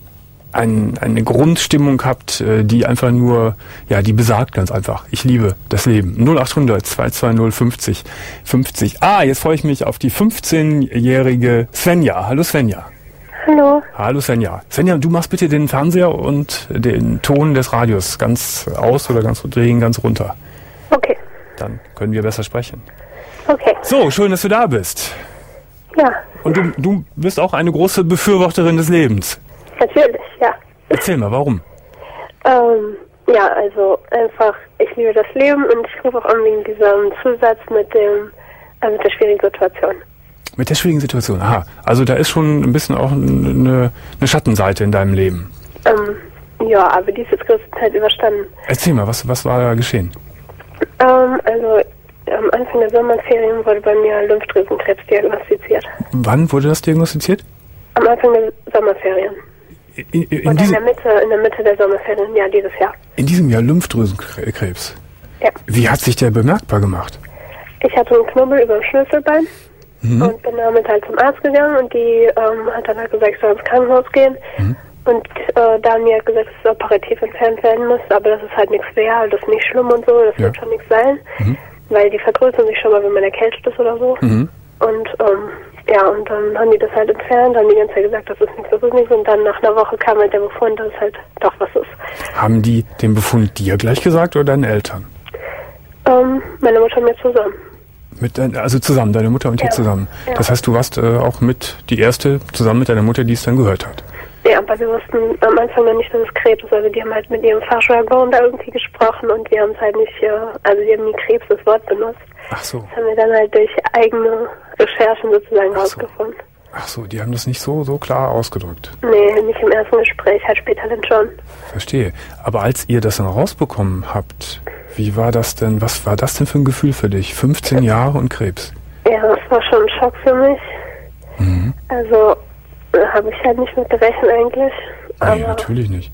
Ein, eine Grundstimmung habt, die einfach nur, ja, die besagt ganz einfach, ich liebe das Leben. null acht hundert zwei zwei null fünfzig fünfzig. Ah, jetzt freue ich mich auf die fünfzehnjährige Svenja. Hallo Svenja. Hallo. Hallo Svenja. Svenja, du machst bitte den Fernseher und den Ton des Radios ganz aus oder ganz drehen, ganz runter. Okay. Dann können wir besser sprechen. Okay. So, schön, dass du da bist. Ja. Und du, du bist auch eine große Befürworterin des Lebens. Natürlich, ja. Erzähl mal, warum? Ähm, ja, also einfach, ich liebe das Leben und ich rufe auch an wegen diesem Zusatz mit dem, äh, mit der schwierigen Situation. Mit der schwierigen Situation, aha. Also da ist schon ein bisschen auch eine, eine Schattenseite in deinem Leben. Ähm, ja, aber die ist jetzt größtenteils überstanden. Erzähl mal, was, was war da geschehen? Ähm, also am Anfang der Sommerferien wurde bei mir Lymphdrüsenkrebs diagnostiziert. Wann wurde das diagnostiziert? Am Anfang der Sommerferien. In, in, in, Oder in der Mitte, in der Mitte der Sommerferien, ja, dieses Jahr. In diesem Jahr Lymphdrüsenkrebs? Ja. Wie hat sich der bemerkbar gemacht? Ich hatte einen Knubbel über dem Schlüsselbein mhm. und bin damit halt zum Arzt gegangen und die ähm, hat dann halt gesagt, ich soll ins Krankenhaus gehen. Mhm. Und äh, da mir hat gesagt, dass es operativ entfernt werden muss, aber das ist halt nichts wert, das ist nicht schlimm und so, das ja. wird schon nichts sein. Mhm. Weil die vergrößern sich schon mal, wenn man erkältet ist oder so. Mhm. Und ähm, ja, und dann haben die das halt entfernt, haben die ganze Zeit gesagt, das ist nichts, das ist nichts. Und dann nach einer Woche kam halt der Befund, dass es halt doch was ist. Haben die den Befund dir gleich gesagt oder deinen Eltern? Ähm, meine Mutter und mir zusammen. Mit dein, also zusammen, deine Mutter und ja. ihr zusammen. Ja. Das heißt, du warst äh, auch mit die Erste zusammen mit deiner Mutter, die es dann gehört hat. Ja, aber wir wussten am Anfang noch nicht, dass es Krebs ist. Also die haben halt mit ihrem Fachjargon da irgendwie gesprochen und wir haben es halt nicht, äh, also die haben nie Krebs das Wort benutzt. Ach so. Das haben wir dann halt durch eigene Recherchen sozusagen Ach so. rausgefunden. Ach so, die haben das nicht so, so klar ausgedrückt. Nee, nicht im ersten Gespräch, halt später dann schon. Verstehe. Aber als ihr das dann rausbekommen habt, wie war das denn, was war das denn für ein Gefühl für dich? fünfzehn Jahre und Krebs. Ja, das war schon ein Schock für mich. Mhm. Also, habe ich halt nicht mit gerechnet eigentlich. Nee, aber, natürlich nicht.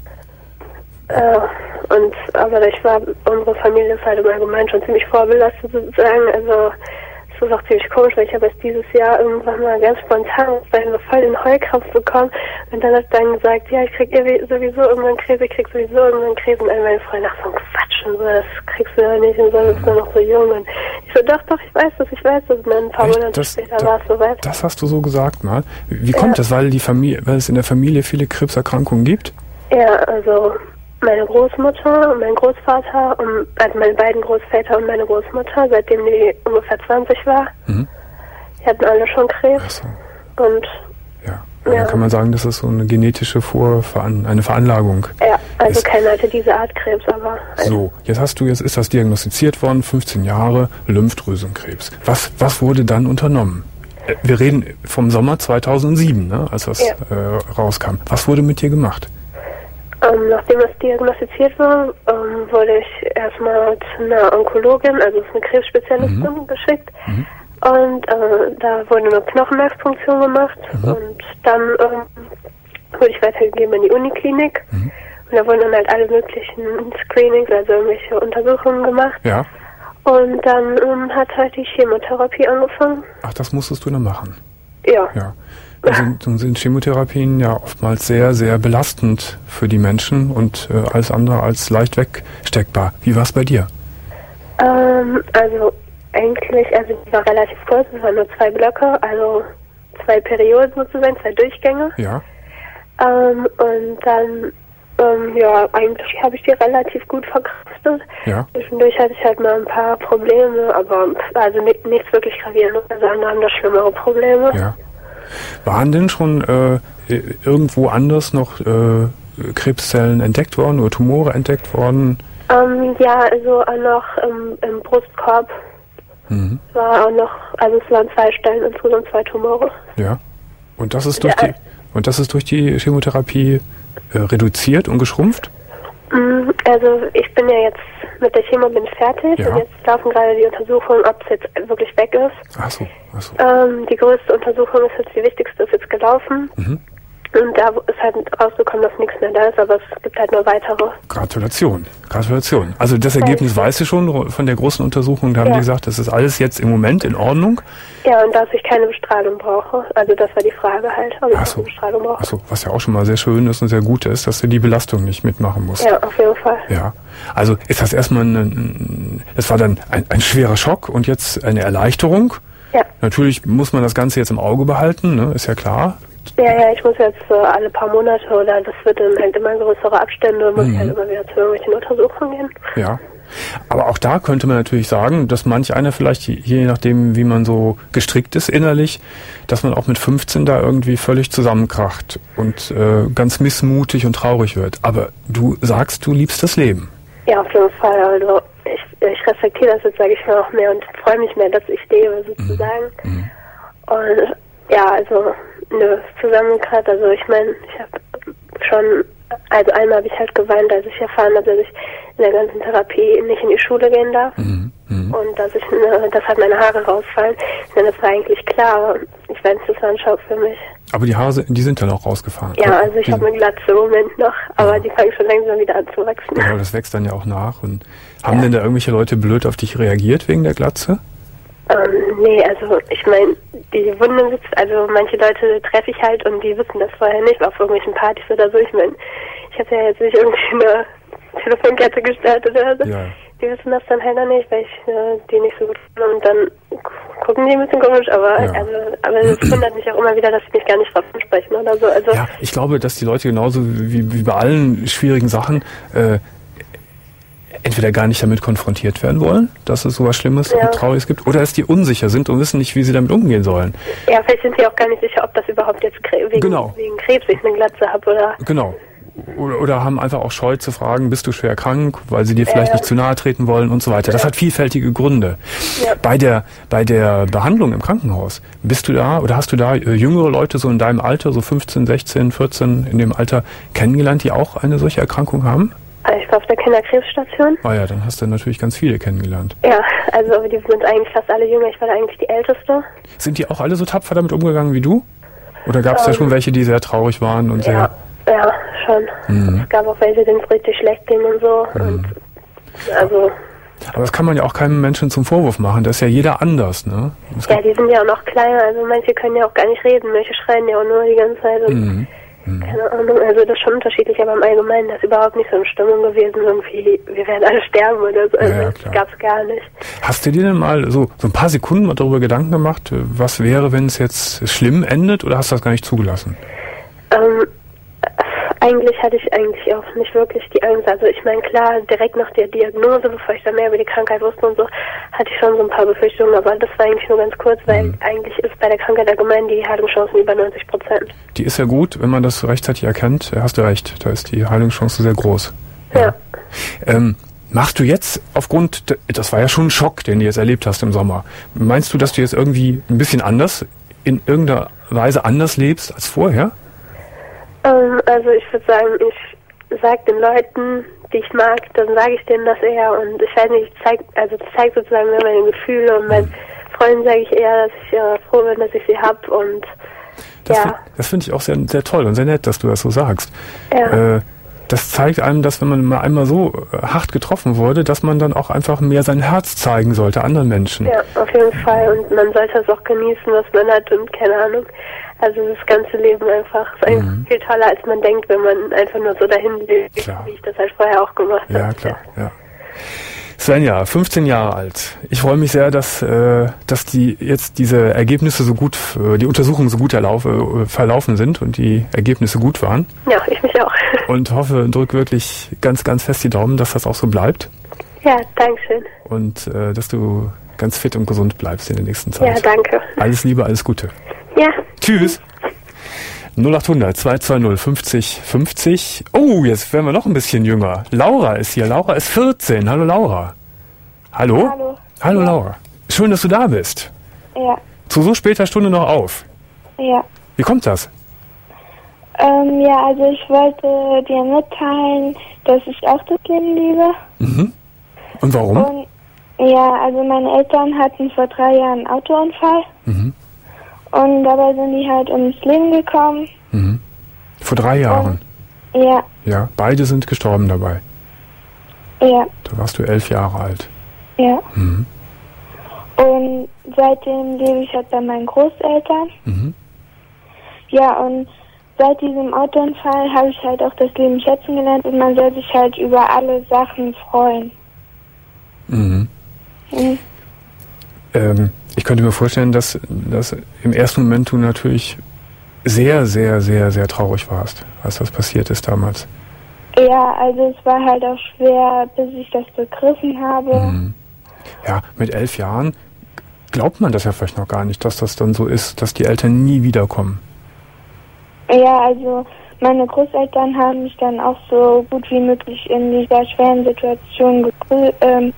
Äh, und, aber ich war, unsere Familie ist halt im Allgemeinen schon ziemlich vorbelastet sozusagen, also es ist auch ziemlich komisch, weil ich habe erst dieses Jahr irgendwann mal ganz spontan so voll den Heulkrampf bekommen und dann hat dann gesagt, ja, ich krieg sowieso irgendwann Krebs, ich krieg sowieso irgendwann Krebs und alle meine Freunde, ach so ein Quatsch und so, das kriegst du ja nicht und so, du bist nur noch so jung und ich so, doch, doch, ich weiß das, ich weiß das. Und dann ein paar Echt? Monate das, später da, war es soweit. Das hast du so gesagt mal. Wie, wie kommt ja. das? Weil, die Familie, weil es in der Familie viele Krebserkrankungen gibt? Ja, also meine Großmutter und mein Großvater, und, also meine beiden Großväter und meine Großmutter, seitdem die ungefähr zwanzig war, mhm. die hatten alle schon Krebs. Ach so. Und ja. Ja. Dann kann man sagen, das ist so eine genetische Vorveran- eine Veranlagung. Ja, also ist. keiner hatte diese Art Krebs, aber... So, jetzt hast du, jetzt ist das diagnostiziert worden, fünfzehn Jahre Lymphdrüsenkrebs. Was, was wurde dann unternommen? Wir reden vom Sommer zweitausendsieben, ne, als das ja. äh, rauskam. Was wurde mit dir gemacht? Ähm, nachdem das diagnostiziert war, ähm, wurde ich erstmal zu einer Onkologin, also zu einer Krebsspezialistin, mhm. geschickt. Mhm. Und äh, da wurde eine Knochenmarkspunktion gemacht mhm. und dann ähm, wurde ich weitergegeben in die Uniklinik mhm. und da wurden dann halt alle möglichen Screenings, also irgendwelche Untersuchungen gemacht. Ja. Und dann ähm, hat halt die Chemotherapie angefangen. Ach, das musstest du dann machen? Ja. Ja. Dann sind, dann sind Chemotherapien ja oftmals sehr, sehr belastend für die Menschen und äh, alles andere als leicht wegsteckbar. Wie war es bei dir? Ähm, also eigentlich, also es war relativ kurz, es waren nur zwei Blöcke, also zwei Perioden sozusagen, zwei Durchgänge. Ja. Ähm, und dann, ähm, ja, eigentlich habe ich die relativ gut verkraftet. Ja. Zwischendurch hatte ich halt mal ein paar Probleme, aber also nicht, nichts wirklich gravierendes, also andere haben da schlimmere Probleme. Ja. Waren denn schon äh, irgendwo anders noch äh, Krebszellen entdeckt worden oder Tumore entdeckt worden? Ähm, ja, also auch noch im, im Brustkorb. Mhm. War auch noch, also es waren zwei Stellen, insgesamt zwei Tumore. Ja. Und das ist durch ja. die und das ist durch die Chemotherapie äh, reduziert und geschrumpft? Also ich bin ja jetzt mit der Chemo bin ich fertig ja. und jetzt laufen gerade die Untersuchungen, ob es jetzt wirklich weg ist. Ach so, ach so. Ähm, die größte Untersuchung ist jetzt, die wichtigste ist jetzt gelaufen. Mhm. Und da ist halt rausgekommen, dass nichts mehr da ist, aber es gibt halt nur weitere. Gratulation, Gratulation. Also das Ergebnis weißt du schon von der großen Untersuchung, da haben ja. die gesagt, das ist alles jetzt im Moment in Ordnung? Ja, und dass ich keine Bestrahlung brauche. Also das war die Frage halt, ob ich Ach so. keine Bestrahlung brauche. Ach so, was ja auch schon mal sehr schön ist und sehr gut ist, dass du die Belastung nicht mitmachen musst. Ja, auf jeden Fall. Ja, also ist das erstmal, ein, es war dann ein, ein schwerer Schock und jetzt eine Erleichterung. Ja. Natürlich muss man das Ganze jetzt im Auge behalten, ne? Ist ja klar. Ja, ja, ich muss jetzt äh, alle paar Monate oder das wird dann halt immer größere Abstände, muss mhm. ich halt immer wieder zu irgendwelchen Untersuchungen gehen. Ja, aber auch da könnte man natürlich sagen, dass manch einer vielleicht, je nachdem wie man so gestrickt ist innerlich, dass man auch mit fünfzehn da irgendwie völlig zusammenkracht und äh, ganz missmutig und traurig wird. Aber du sagst, du liebst das Leben. Ja, auf jeden Fall. Also ich, ich respektiere das jetzt, sage ich mal, auch mehr und freue mich mehr, dass ich lebe sozusagen. Mhm. Und ja, also nö, zusammengekracht, also ich meine, ich habe schon, also einmal habe ich halt geweint, als ich erfahren habe, dass ich in der ganzen Therapie nicht in die Schule gehen darf mhm. Mhm. und dass ich, ne, dass halt meine Haare rausfallen. Denn das war eigentlich klar, aber ich weiß, das war ein Schock für mich. Aber die Haare, die sind dann auch rausgefahren? Ja, also ich habe eine Glatze im Moment noch, aber ja. die fangen schon langsam wieder an zu wachsen. Genau, das wächst dann ja auch nach. Und haben ja. denn da irgendwelche Leute blöd auf dich reagiert wegen der Glatze? Ähm, nee, also ich meine, die wundern sich, also manche Leute treffe ich halt und die wissen das vorher nicht, auf irgendwelchen Partys oder so. Ich meine, ich habe ja jetzt nicht irgendwie eine Telefonkette gestartet oder so. Ja. Die wissen das dann halt noch nicht, weil ich äh, die nicht so gut finde und dann gucken die ein bisschen komisch, aber ja. also, aber es wundert mich auch immer wieder, dass sie mich gar nicht drauf ansprechen oder so. Also ja, ich glaube, dass die Leute genauso wie, wie bei allen schwierigen Sachen äh, entweder gar nicht damit konfrontiert werden wollen, dass es sowas Schlimmes ja. und Trauriges gibt, oder dass die unsicher sind und wissen nicht, wie sie damit umgehen sollen. Ja, vielleicht sind sie auch gar nicht sicher, ob das überhaupt jetzt Kre- wegen, genau. wegen Krebs ich eine Glatze habe oder... Genau. Oder, oder haben einfach auch Scheu zu fragen, bist du schwer krank, weil sie dir vielleicht ja. nicht zu nahe treten wollen und so weiter. Das ja. hat vielfältige Gründe. Ja. Bei der bei der Behandlung im Krankenhaus, bist du da oder hast du da äh, jüngere Leute so in deinem Alter, so fünfzehn, sechzehn, vierzehn in dem Alter kennengelernt, die auch eine solche Erkrankung haben? Ich war auf der Kinderkrebsstation. Ah ja, dann hast du natürlich ganz viele kennengelernt. Ja, also die sind eigentlich fast alle jünger. Ich war da eigentlich die Älteste. Sind die auch alle so tapfer damit umgegangen wie du? Oder gab es um, da schon welche, die sehr traurig waren und ja, sehr... Ja, schon. Mhm. Es gab auch welche, denen es richtig schlecht ging und so. Mhm. Und also... Aber das kann man ja auch keinem Menschen zum Vorwurf machen. Das ist ja jeder anders, ne? Das ja, die sind ja auch noch kleiner. Also manche können ja auch gar nicht reden. Manche schreien ja auch nur die ganze Zeit. Und mhm. Hm. Keine Ahnung, also das ist schon unterschiedlich, aber im Allgemeinen das ist überhaupt nicht so eine Stimmung gewesen, irgendwie, wir werden alle sterben oder so, also ja, das gab's gar nicht. Hast du dir denn mal so, so ein paar Sekunden mal darüber Gedanken gemacht, was wäre, wenn es jetzt schlimm endet, oder hast du das gar nicht zugelassen? Ähm, eigentlich hatte ich eigentlich auch nicht wirklich die Angst. Also ich meine, klar, direkt nach der Diagnose, bevor ich dann mehr über die Krankheit wusste und so, hatte ich schon so ein paar Befürchtungen, aber das war eigentlich nur ganz kurz, weil mhm. eigentlich ist bei der Krankheit allgemein die Heilungschancen über neunzig Prozent. Die ist ja gut, wenn man das rechtzeitig erkennt, hast du recht, da ist die Heilungschance sehr groß. Ja. ja. Ähm, machst du jetzt aufgrund, das war ja schon ein Schock, den du jetzt erlebt hast im Sommer, meinst du, dass du jetzt irgendwie ein bisschen anders, in irgendeiner Weise anders lebst als vorher? Ähm, also ich würde sagen, ich sage den Leuten, die ich mag, dann sage ich denen das eher und ich weiß nicht, ich zeig, also das zeigt sozusagen mehr meine Gefühle und meinen Freunden sage ich eher, dass ich äh, froh bin, dass ich sie hab und das ja. Find, das finde ich auch sehr, sehr toll und sehr nett, dass du das so sagst. Ja. Äh, das zeigt einem, dass wenn man mal einmal so hart getroffen wurde, dass man dann auch einfach mehr sein Herz zeigen sollte anderen Menschen. Ja, auf jeden Fall und man sollte es auch genießen, was man hat und keine Ahnung. Also das ganze Leben einfach ist einfach mhm. viel toller, als man denkt, wenn man einfach nur so dahin lebt, wie ich das halt vorher auch gemacht habe. Ja, klar, ja. Svenja, fünfzehn Jahre alt. Ich freue mich sehr, dass, äh, dass die jetzt diese Ergebnisse so gut, äh, die Untersuchungen so gut erlauf, äh, verlaufen sind und die Ergebnisse gut waren. Ja, ich mich auch. Und hoffe, drück wirklich ganz, ganz fest die Daumen, dass das auch so bleibt. Ja, danke schön. Und äh, dass du ganz fit und gesund bleibst in der nächsten Zeit. Ja, danke. Alles Liebe, alles Gute. Ja. Tschüss. null acht hundert zwei zwei null fünfzig fünfzig. Oh, jetzt werden wir noch ein bisschen jünger. Laura ist hier. Laura ist vierzehn. Hallo Laura. Hallo? Hallo. Hallo ja. Laura. Schön, dass du da bist. Ja. Zu so später Stunde noch auf. Ja. Wie kommt das? Ähm, ja, also ich wollte dir mitteilen, dass ich auch das Leben liebe. Mhm. Und warum? Und, ja, also meine Eltern hatten vor drei Jahren einen Autounfall. Mhm. Und dabei sind die halt ums Leben gekommen. Mhm. Vor drei Jahren? Und, ja. Ja, beide sind gestorben dabei. Ja. Da warst du elf Jahre alt. Ja. Mhm. Und seitdem lebe ich halt bei meinen Großeltern. Mhm. Ja, und seit diesem Autounfall habe ich halt auch das Leben schätzen gelernt und man soll sich halt über alle Sachen freuen. Mhm. Mhm. Ähm, ich könnte mir vorstellen, dass, dass im ersten Moment du natürlich sehr, sehr, sehr, sehr traurig warst, als das passiert ist damals. Ja, also es war halt auch schwer, bis ich das begriffen habe. Mhm. Ja, mit elf Jahren glaubt man das ja vielleicht noch gar nicht, dass das dann so ist, dass die Eltern nie wiederkommen. Ja, also meine Großeltern haben mich dann auch so gut wie möglich in dieser schweren Situation gegrü- ähm,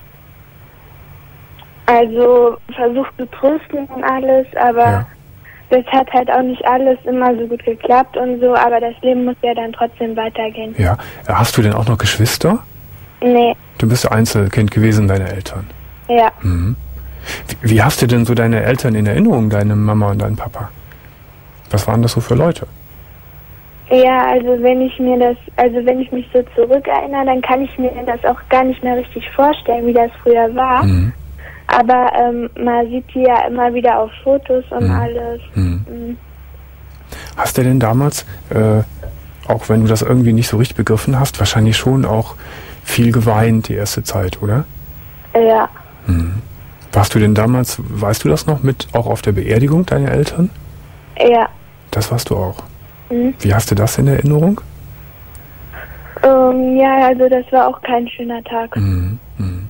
also versucht zu trösten und alles, aber ja. Das hat halt auch nicht alles immer so gut geklappt und so, aber das Leben muss ja dann trotzdem weitergehen. Ja, hast du denn auch noch Geschwister? Nee. Du bist Einzelkind gewesen, deine Eltern? Ja. Mhm. Wie, wie hast du denn so deine Eltern in Erinnerung, deine Mama und dein Papa? Was waren das so für Leute? Ja, also wenn ich mir das, also wenn ich mich so zurückerinnere, dann kann ich mir das auch gar nicht mehr richtig vorstellen, wie das früher war. Mhm. Aber ähm, man sieht die ja immer wieder auf Fotos und mhm. alles. Mhm. Mhm. Hast du denn damals, äh, auch wenn du das irgendwie nicht so richtig begriffen hast, wahrscheinlich schon auch viel geweint die erste Zeit, oder? Ja. Mhm. Warst du denn damals, weißt du das noch, mit auch auf der Beerdigung deiner Eltern? Ja. Das warst du auch? Mhm. Wie hast du das in Erinnerung? Ähm, ja, also das war auch kein schöner Tag. Mhm. Mhm.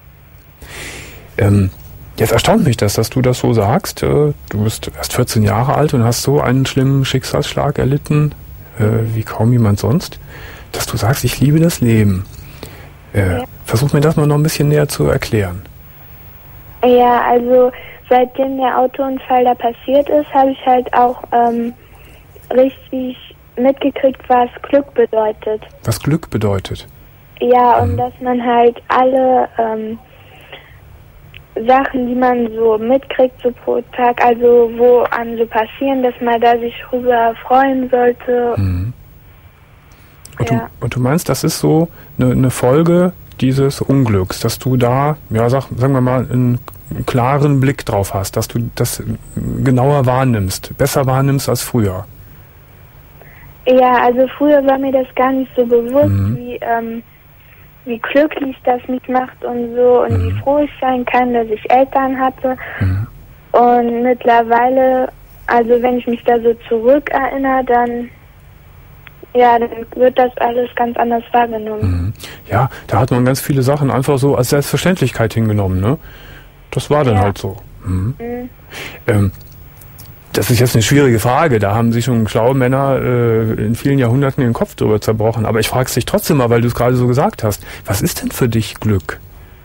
Ähm, jetzt erstaunt mich das, dass du das so sagst. Äh, du bist erst vierzehn Jahre alt und hast so einen schlimmen Schicksalsschlag erlitten, äh, wie kaum jemand sonst, dass du sagst, ich liebe das Leben. Äh, ja. Versuch mir das mal noch ein bisschen näher zu erklären. Ja, also seitdem der Autounfall da passiert ist, habe ich halt auch ähm, richtig mitgekriegt, was Glück bedeutet. Was Glück bedeutet? Ja, mhm. und dass man halt alle ähm, Sachen, die man so mitkriegt, so pro Tag, also wo an so passieren, dass man da sich drüber freuen sollte. Mhm. Und, ja. du, und du meinst, das ist so eine, eine Folge dieses Unglücks, dass du da, ja, sag, sagen wir mal, einen, einen klaren Blick drauf hast, dass du das genauer wahrnimmst, besser wahrnimmst als früher. Ja, also früher war mir das gar nicht so bewusst, mhm. wie, ähm, wie glücklich das mich macht und so und mhm. wie froh ich sein kann, dass ich Eltern hatte. Mhm. Und mittlerweile, also wenn ich mich da so zurückerinnere, dann, ja, dann wird das alles ganz anders wahrgenommen. Mhm. Ja, da hat man ganz viele Sachen einfach so als Selbstverständlichkeit hingenommen, ne? Das war dann ja. halt so. Mhm. Mhm. Ähm, Das ist jetzt eine schwierige Frage. Da haben sich schon schlaue Männer äh, in vielen Jahrhunderten den Kopf drüber zerbrochen. Aber ich frage dich trotzdem mal, weil du es gerade so gesagt hast. Was ist denn für dich Glück?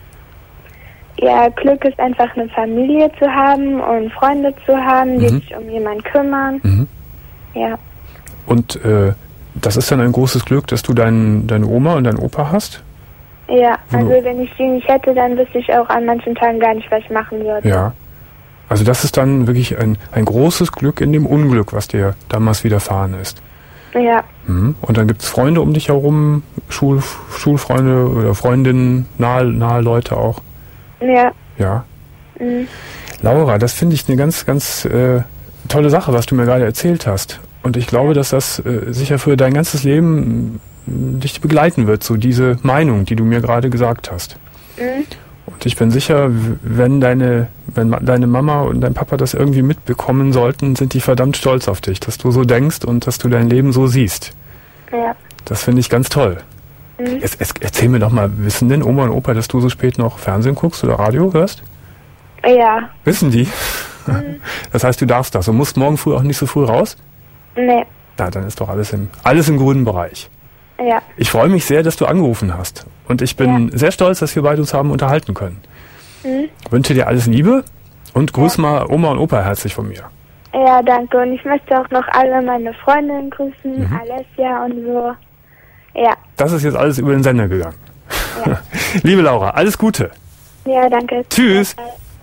Ja, Glück ist einfach eine Familie zu haben und Freunde zu haben, die mhm. sich um jemanden kümmern. Mhm. Ja. Und äh, das ist dann ein großes Glück, dass du dein, deine Oma und deinen Opa hast? Ja, also mhm. wenn ich die nicht hätte, dann wüsste ich auch an manchen Tagen gar nicht, was ich machen würde. Ja. Also das ist dann wirklich ein, ein großes Glück in dem Unglück, was dir damals widerfahren ist. Ja. Mhm. Und dann gibt es Freunde um dich herum, Schul, Schulfreunde oder Freundinnen, nahe, nahe Leute auch. Ja. Ja. Mhm. Laura, das finde ich eine ganz, ganz äh, tolle Sache, was du mir gerade erzählt hast. Und ich glaube, dass das äh, sicher für dein ganzes Leben äh, dich begleiten wird, so diese Meinung, die du mir gerade gesagt hast. Mhm. Und ich bin sicher, wenn deine, wenn deine Mama und dein Papa das irgendwie mitbekommen sollten, sind die verdammt stolz auf dich, dass du so denkst und dass du dein Leben so siehst. Ja. Das finde ich ganz toll. Mhm. Jetzt, jetzt erzähl mir doch mal, wissen denn Oma und Opa, dass du so spät noch Fernsehen guckst oder Radio hörst? Ja. Wissen die? Mhm. Das heißt, du darfst das und musst morgen früh auch nicht so früh raus? Nee. Na, dann ist doch alles im, alles im grünen Bereich. Ja. Ich freue mich sehr, dass du angerufen hast. Und ich bin ja. sehr stolz, dass wir beide uns haben unterhalten können. Mhm. Ich wünsche dir alles Liebe und grüß ja. mal Oma und Opa herzlich von mir. Ja, danke. Und ich möchte auch noch alle meine Freundinnen grüßen, mhm. Alessia und so. Ja. Das ist jetzt alles über den Sender gegangen. Ja. Liebe Laura, alles Gute. Ja, danke. Tschüss.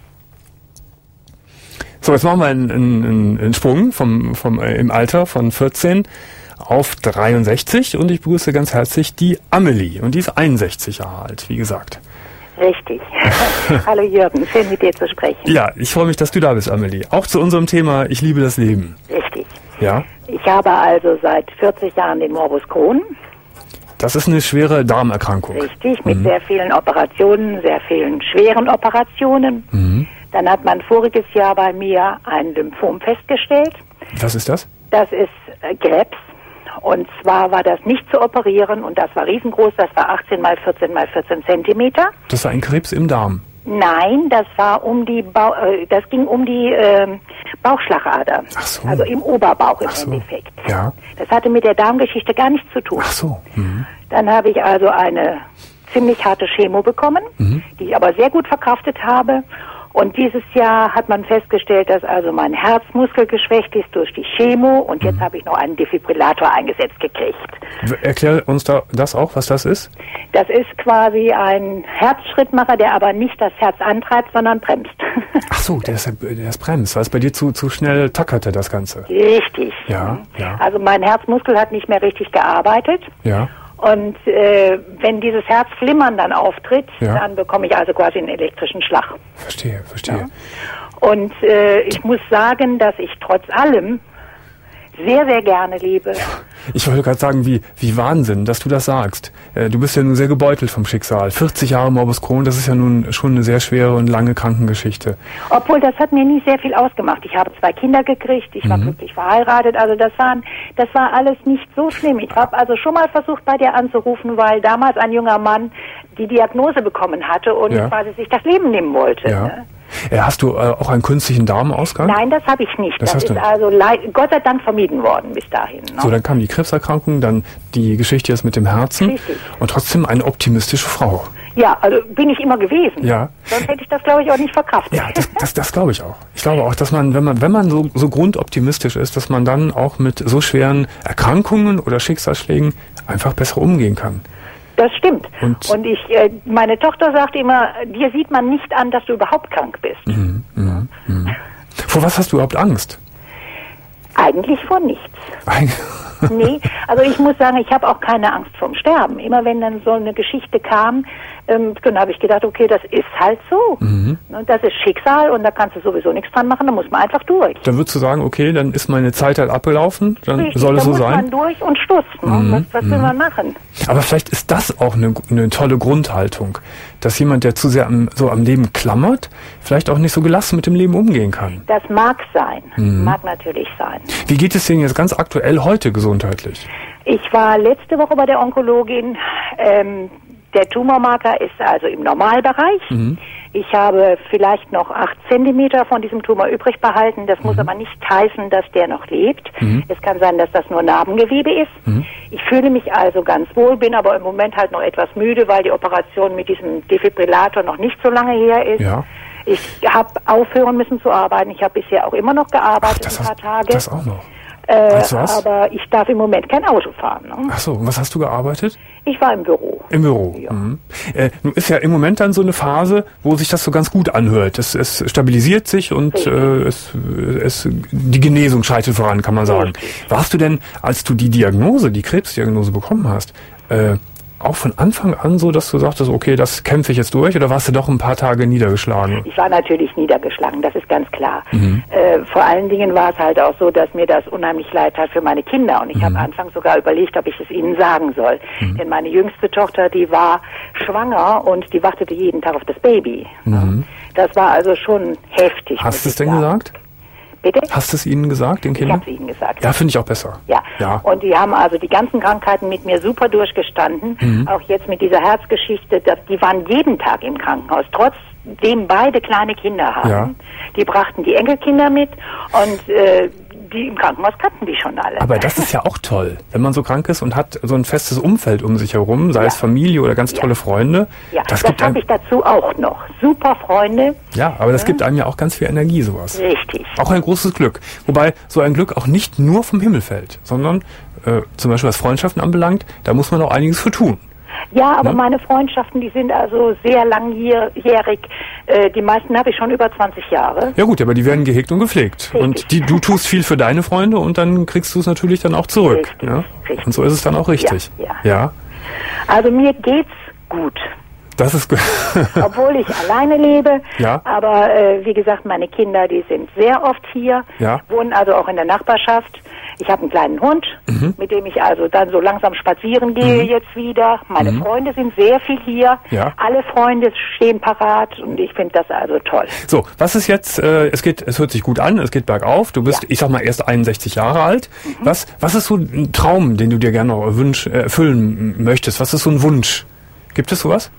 So, jetzt machen wir einen, einen, einen Sprung vom, vom, äh, im Alter von vierzehn auf dreiundsechzig und ich begrüße ganz herzlich die Amelie und die ist einundsechzig Jahre alt, wie gesagt. Richtig. Hallo Jürgen, schön mit dir zu sprechen. Ja, ich freue mich, dass du da bist, Amelie. Auch zu unserem Thema Ich liebe das Leben. Richtig. Ja. Ich habe also seit vierzig Jahren den Morbus Crohn. Das ist eine schwere Darmerkrankung. Richtig, mit mhm. sehr vielen Operationen, sehr vielen schweren Operationen. Mhm. Dann hat man voriges Jahr bei mir ein Lymphom festgestellt. Was ist das? Das ist äh, Krebs. Und zwar war das nicht zu operieren und das war riesengroß, das war achtzehn mal vierzehn mal vierzehn Zentimeter. Das war ein Krebs im Darm? Nein, das war um die Bau äh, das ging um die äh, Bauchschlagader. Ach so. Also im Oberbauch im Ach so. Endeffekt. Ja. Das hatte mit der Darmgeschichte gar nichts zu tun. Ach so. Mhm. Dann habe ich also eine ziemlich harte Chemo bekommen, mhm. die ich aber sehr gut verkraftet habe. Und dieses Jahr hat man festgestellt, dass also mein Herzmuskel geschwächt ist durch die Chemo und jetzt mhm. habe ich noch einen Defibrillator eingesetzt gekriegt. Erklär uns da das auch, was das ist. Das ist quasi ein Herzschrittmacher, der aber nicht das Herz antreibt, sondern bremst. Ach so, der ist, der ist bremst, weil es bei dir zu, zu schnell tackerte, das Ganze. Richtig. Ja, ja. Also mein Herzmuskel hat nicht mehr richtig gearbeitet. Ja. Und äh, wenn dieses Herzflimmern dann auftritt, ja. dann bekomme ich also quasi einen elektrischen Schlag. Verstehe, verstehe. Ja. Und äh, ich muss sagen, dass ich trotz allem sehr, sehr gerne lebe. Ich wollte gerade sagen, wie, wie Wahnsinn, dass du das sagst. Äh, du bist ja nun sehr gebeutelt vom Schicksal. vierzig Jahre Morbus Crohn, das ist ja nun schon eine sehr schwere und lange Krankengeschichte. Obwohl, das hat mir nie sehr viel ausgemacht. Ich habe zwei Kinder gekriegt, ich war mhm. glücklich verheiratet, also das waren, das war alles nicht so schlimm. Ich habe also schon mal versucht, bei dir anzurufen, weil damals ein junger Mann die Diagnose bekommen hatte und ja. quasi sich das Leben nehmen wollte. Ja. Ne? Hast du äh, auch einen künstlichen Darmausgang? Nein, das habe ich nicht. Das, das ist du also Gott sei Dank vermieden worden bis dahin. Ne? So, dann kam die Krebserkrankung, dann die Geschichte jetzt mit dem Herzen. Richtig. Und trotzdem eine optimistische Frau. Ja, also bin ich immer gewesen. Ja. Sonst hätte ich das, glaube ich, auch nicht verkraftet. Ja, das, das, das glaube ich auch. Ich glaube auch, dass man, wenn man, wenn man so, so grundoptimistisch ist, dass man dann auch mit so schweren Erkrankungen oder Schicksalsschlägen einfach besser umgehen kann. Das stimmt. Und, und ich, äh, meine Tochter sagt immer, dir sieht man nicht an, dass du überhaupt krank bist. Mhm, mh, mh. Vor was hast du überhaupt Angst? Eigentlich vor nichts. Nee, also ich muss sagen, ich habe auch keine Angst vorm Sterben. Immer wenn dann so eine Geschichte kam, Ähm, dann habe ich gedacht, okay, das ist halt so. Mhm. Das ist Schicksal und da kannst du sowieso nichts dran machen, da muss man einfach durch. Dann würdest du sagen, okay, dann ist meine Zeit halt abgelaufen, dann Richtig, soll es so sein. Da muss man durch und Schluss. Ne? Mhm. Was, was will mhm. man machen? Aber vielleicht ist das auch eine, eine tolle Grundhaltung, dass jemand, der zu sehr am, so am Leben klammert, vielleicht auch nicht so gelassen mit dem Leben umgehen kann. Das mag sein, mhm. mag natürlich sein. Wie geht es Ihnen jetzt ganz aktuell heute gesundheitlich? Ich war letzte Woche bei der Onkologin. Ähm, der Tumormarker ist also im Normalbereich. Mhm. Ich habe vielleicht noch acht Zentimeter von diesem Tumor übrig behalten. Das mhm. muss aber nicht heißen, dass der noch lebt. Mhm. Es kann sein, dass das nur Narbengewebe ist. Mhm. Ich fühle mich also ganz wohl, bin aber im Moment halt noch etwas müde, weil die Operation mit diesem Defibrillator noch nicht so lange her ist. Ja. Ich habe aufhören müssen zu arbeiten. Ich habe bisher auch immer noch gearbeitet, Ach, ein paar hast, Tage. Das auch noch? Äh, was? Aber ich darf im Moment kein Auto fahren. Ne? Ach so, und was hast du gearbeitet? Ich war im Büro. Im Büro. Ja. Mhm. Äh, nun ist ja im Moment dann so eine Phase, wo sich das so ganz gut anhört. Es, es stabilisiert sich und äh, es, es, die Genesung schreitet voran, kann man sagen. Richtig. Warst du denn, als du die Diagnose, die Krebsdiagnose bekommen hast, äh, auch von Anfang an so, dass du sagtest, okay, das kämpfe ich jetzt durch, oder warst du doch ein paar Tage niedergeschlagen? Ich war natürlich niedergeschlagen, das ist ganz klar. Mhm. Äh, vor allen Dingen war es halt auch so, dass mir das unheimlich leid hat für meine Kinder. Und ich mhm. habe anfangs sogar überlegt, ob ich es ihnen sagen soll. Mhm. Denn meine jüngste Tochter, die war schwanger und die wartete jeden Tag auf das Baby. Mhm. Das war also schon heftig. Hast du es denn gesagt? Bitte? Hast du es ihnen gesagt, den Kindern? Ich habe es ihnen gesagt. Ja, finde ich auch besser. Ja. ja, und die haben also die ganzen Krankheiten mit mir super durchgestanden. Mhm. Auch jetzt mit dieser Herzgeschichte, das, die waren jeden Tag im Krankenhaus, trotzdem beide kleine Kinder haben. Ja. Die brachten die Enkelkinder mit und äh, die im Krankenhaus kannten die schon alle. Aber das ist ja auch toll, wenn man so krank ist und hat so ein festes Umfeld um sich herum, sei ja. es Familie oder ganz tolle ja. Freunde. Ja, das, das habe ich dazu auch noch. Super Freunde. Ja, aber das ja. gibt einem ja auch ganz viel Energie, sowas. Richtig. Auch ein großes Glück. Wobei so ein Glück auch nicht nur vom Himmel fällt, sondern äh, zum Beispiel was Freundschaften anbelangt, da muss man auch einiges für tun. Ja, aber ja? meine Freundschaften, die sind also sehr langjährig. Äh, die meisten habe ich schon über zwanzig Jahre. Ja gut, aber die werden gehegt und gepflegt. Richtig. Und die, du tust viel für deine Freunde und dann kriegst du es natürlich dann auch zurück. Richtig. Ja? Richtig. Und so ist es dann auch richtig. Ja, ja. ja. Also mir geht's gut. Das ist gut. Obwohl ich alleine lebe. Ja. Aber äh, wie gesagt, meine Kinder, die sind sehr oft hier, ja. wohnen also auch in der Nachbarschaft. Ich habe einen kleinen Hund, mhm. mit dem ich also dann so langsam spazieren gehe mhm. jetzt wieder. Meine mhm. Freunde sind sehr viel hier. Ja. Alle Freunde stehen parat und ich finde das also toll. So, was ist jetzt, äh, es geht, es hört sich gut an, es geht bergauf. Du bist, ja. ich sag mal, erst einundsechzig Jahre alt. Mhm. Was, was ist so ein Traum, den du dir gerne noch wünsch, äh, erfüllen möchtest? Was ist so ein Wunsch? Gibt es sowas?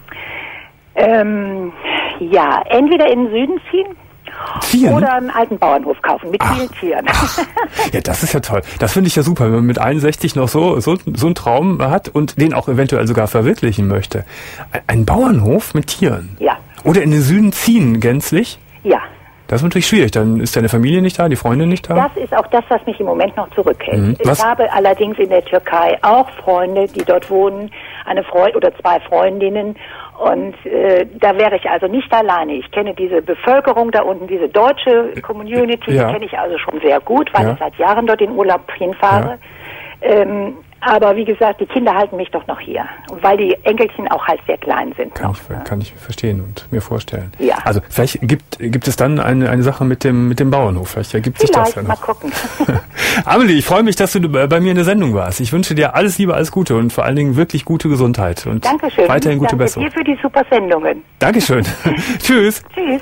Ähm, ja, entweder in den Süden ziehen. Tieren? Oder einen alten Bauernhof kaufen mit Ach. vielen Tieren. Ja, das ist ja toll. Das finde ich ja super, wenn man mit einundsechzig noch so, so, so einen Traum hat und den auch eventuell sogar verwirklichen möchte. Ein Bauernhof mit Tieren? Ja. Oder in den Süden ziehen gänzlich? Ja. Das ist natürlich schwierig. Dann ist deine Familie nicht da, die Freunde nicht da? Das ist auch das, was mich im Moment noch zurückhält. Mhm. Ich habe allerdings in der Türkei auch Freunde, die dort wohnen, eine Freundin oder zwei Freundinnen. Und äh, da wäre ich also nicht alleine. Ich kenne diese Bevölkerung da unten, diese deutsche Community, ja. die kenne ich also schon sehr gut, weil ja. ich seit Jahren dort in Urlaub hinfahre. Ja. Ähm, aber wie gesagt, die Kinder halten mich doch noch hier. Und weil die Enkelchen auch halt sehr klein sind. Kann, noch, ich, ne? kann ich verstehen und mir vorstellen. Ja. Also vielleicht gibt gibt es dann eine eine Sache mit dem mit dem Bauernhof. Vielleicht ergibt sich das ja noch. Mal gucken. Amelie, ich freue mich, dass du bei mir in der Sendung warst. Ich wünsche dir alles Liebe, alles Gute und vor allen Dingen wirklich gute Gesundheit. Und Dankeschön. Weiterhin gute Danke Besserung. Danke dir für die super Sendungen. Dankeschön. Tschüss. Tschüss.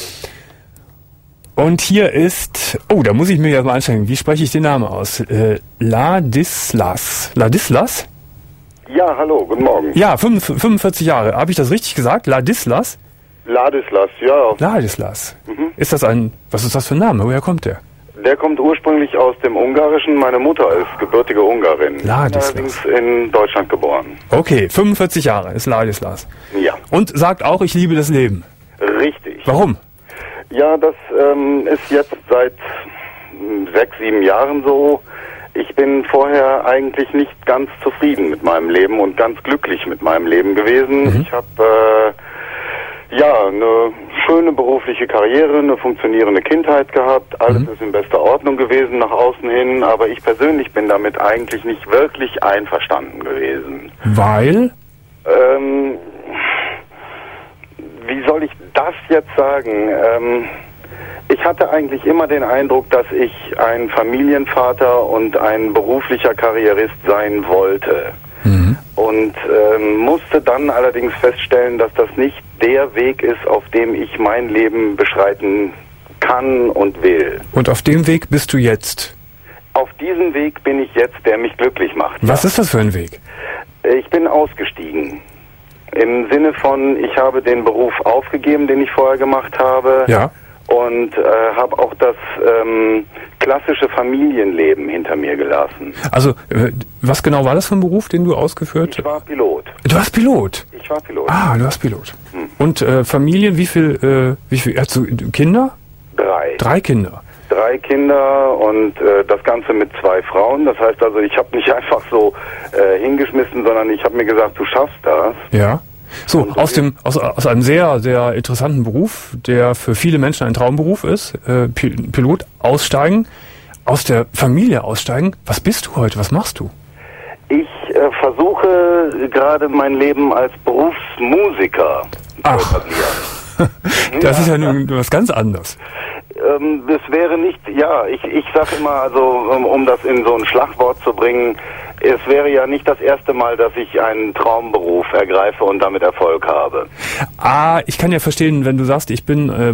Und hier ist, oh, da muss ich mir jetzt mal anstrengen. Wie spreche ich den Namen aus? Äh, Ladislas. Ladislas? Ja, hallo, guten Morgen. Ja, fünfundvierzig Jahre. Habe ich das richtig gesagt? Ladislas? Ladislas, ja. Ladislas. Mhm. Ist das ein, was ist das für ein Name? Woher kommt der? Der kommt ursprünglich aus dem Ungarischen. Meine Mutter ist gebürtige Ungarin. Ladislas. Allerdings in Deutschland geboren. Okay, fünfundvierzig Jahre ist Ladislas. Ja. Und sagt auch, ich liebe das Leben. Richtig. Warum? Ja, das ähm, ist jetzt seit sechs, sieben Jahren so. Ich bin vorher eigentlich nicht ganz zufrieden mit meinem Leben und ganz glücklich mit meinem Leben gewesen. Mhm. Ich habe äh, ja eine schöne berufliche Karriere, eine funktionierende Kindheit gehabt. Alles mhm. ist in bester Ordnung gewesen nach außen hin, aber ich persönlich bin damit eigentlich nicht wirklich einverstanden gewesen. Weil? Ähm... wie soll ich das jetzt sagen? Ähm, ich hatte eigentlich immer den Eindruck, dass ich ein Familienvater und ein beruflicher Karrierist sein wollte. Mhm. Und ähm, musste dann allerdings feststellen, dass das nicht der Weg ist, auf dem ich mein Leben beschreiten kann und will. Und auf dem Weg bist du jetzt? Auf diesem Weg bin ich jetzt, der mich glücklich macht. Was ja. ist das für ein Weg? Ich bin ausgestiegen. Im Sinne von, ich habe den Beruf aufgegeben, den ich vorher gemacht habe. Ja. Und äh, habe auch das ähm, klassische Familienleben hinter mir gelassen. Also, äh, was genau war das für ein Beruf, den du ausgeführt hast? Ich war Pilot. Du warst Pilot? Ich war Pilot. Ah, du warst Pilot. Hm. Und äh, Familien, wie viel, äh, wie viel, hast du Kinder? Drei. Drei Kinder? Drei Kinder und äh, das Ganze mit zwei Frauen. Das heißt also, ich habe nicht einfach so äh, hingeschmissen, sondern ich habe mir gesagt, du schaffst das. Ja. So, aus dem aus, aus einem sehr, sehr interessanten Beruf, der für viele Menschen ein Traumberuf ist, äh, Pilot, aussteigen, aus der Familie aussteigen. Was bist du heute? Was machst du? Ich äh, versuche gerade mein Leben als Berufsmusiker Ach. zu etablieren. Das ist ja nun was ganz anderes. Ähm, es wäre nicht, ja, ich, ich sag immer, also um, um das in so ein Schlagwort zu bringen, es wäre ja nicht das erste Mal, dass ich einen Traumberuf ergreife und damit Erfolg habe. Ah, ich kann ja verstehen, wenn du sagst, ich bin äh,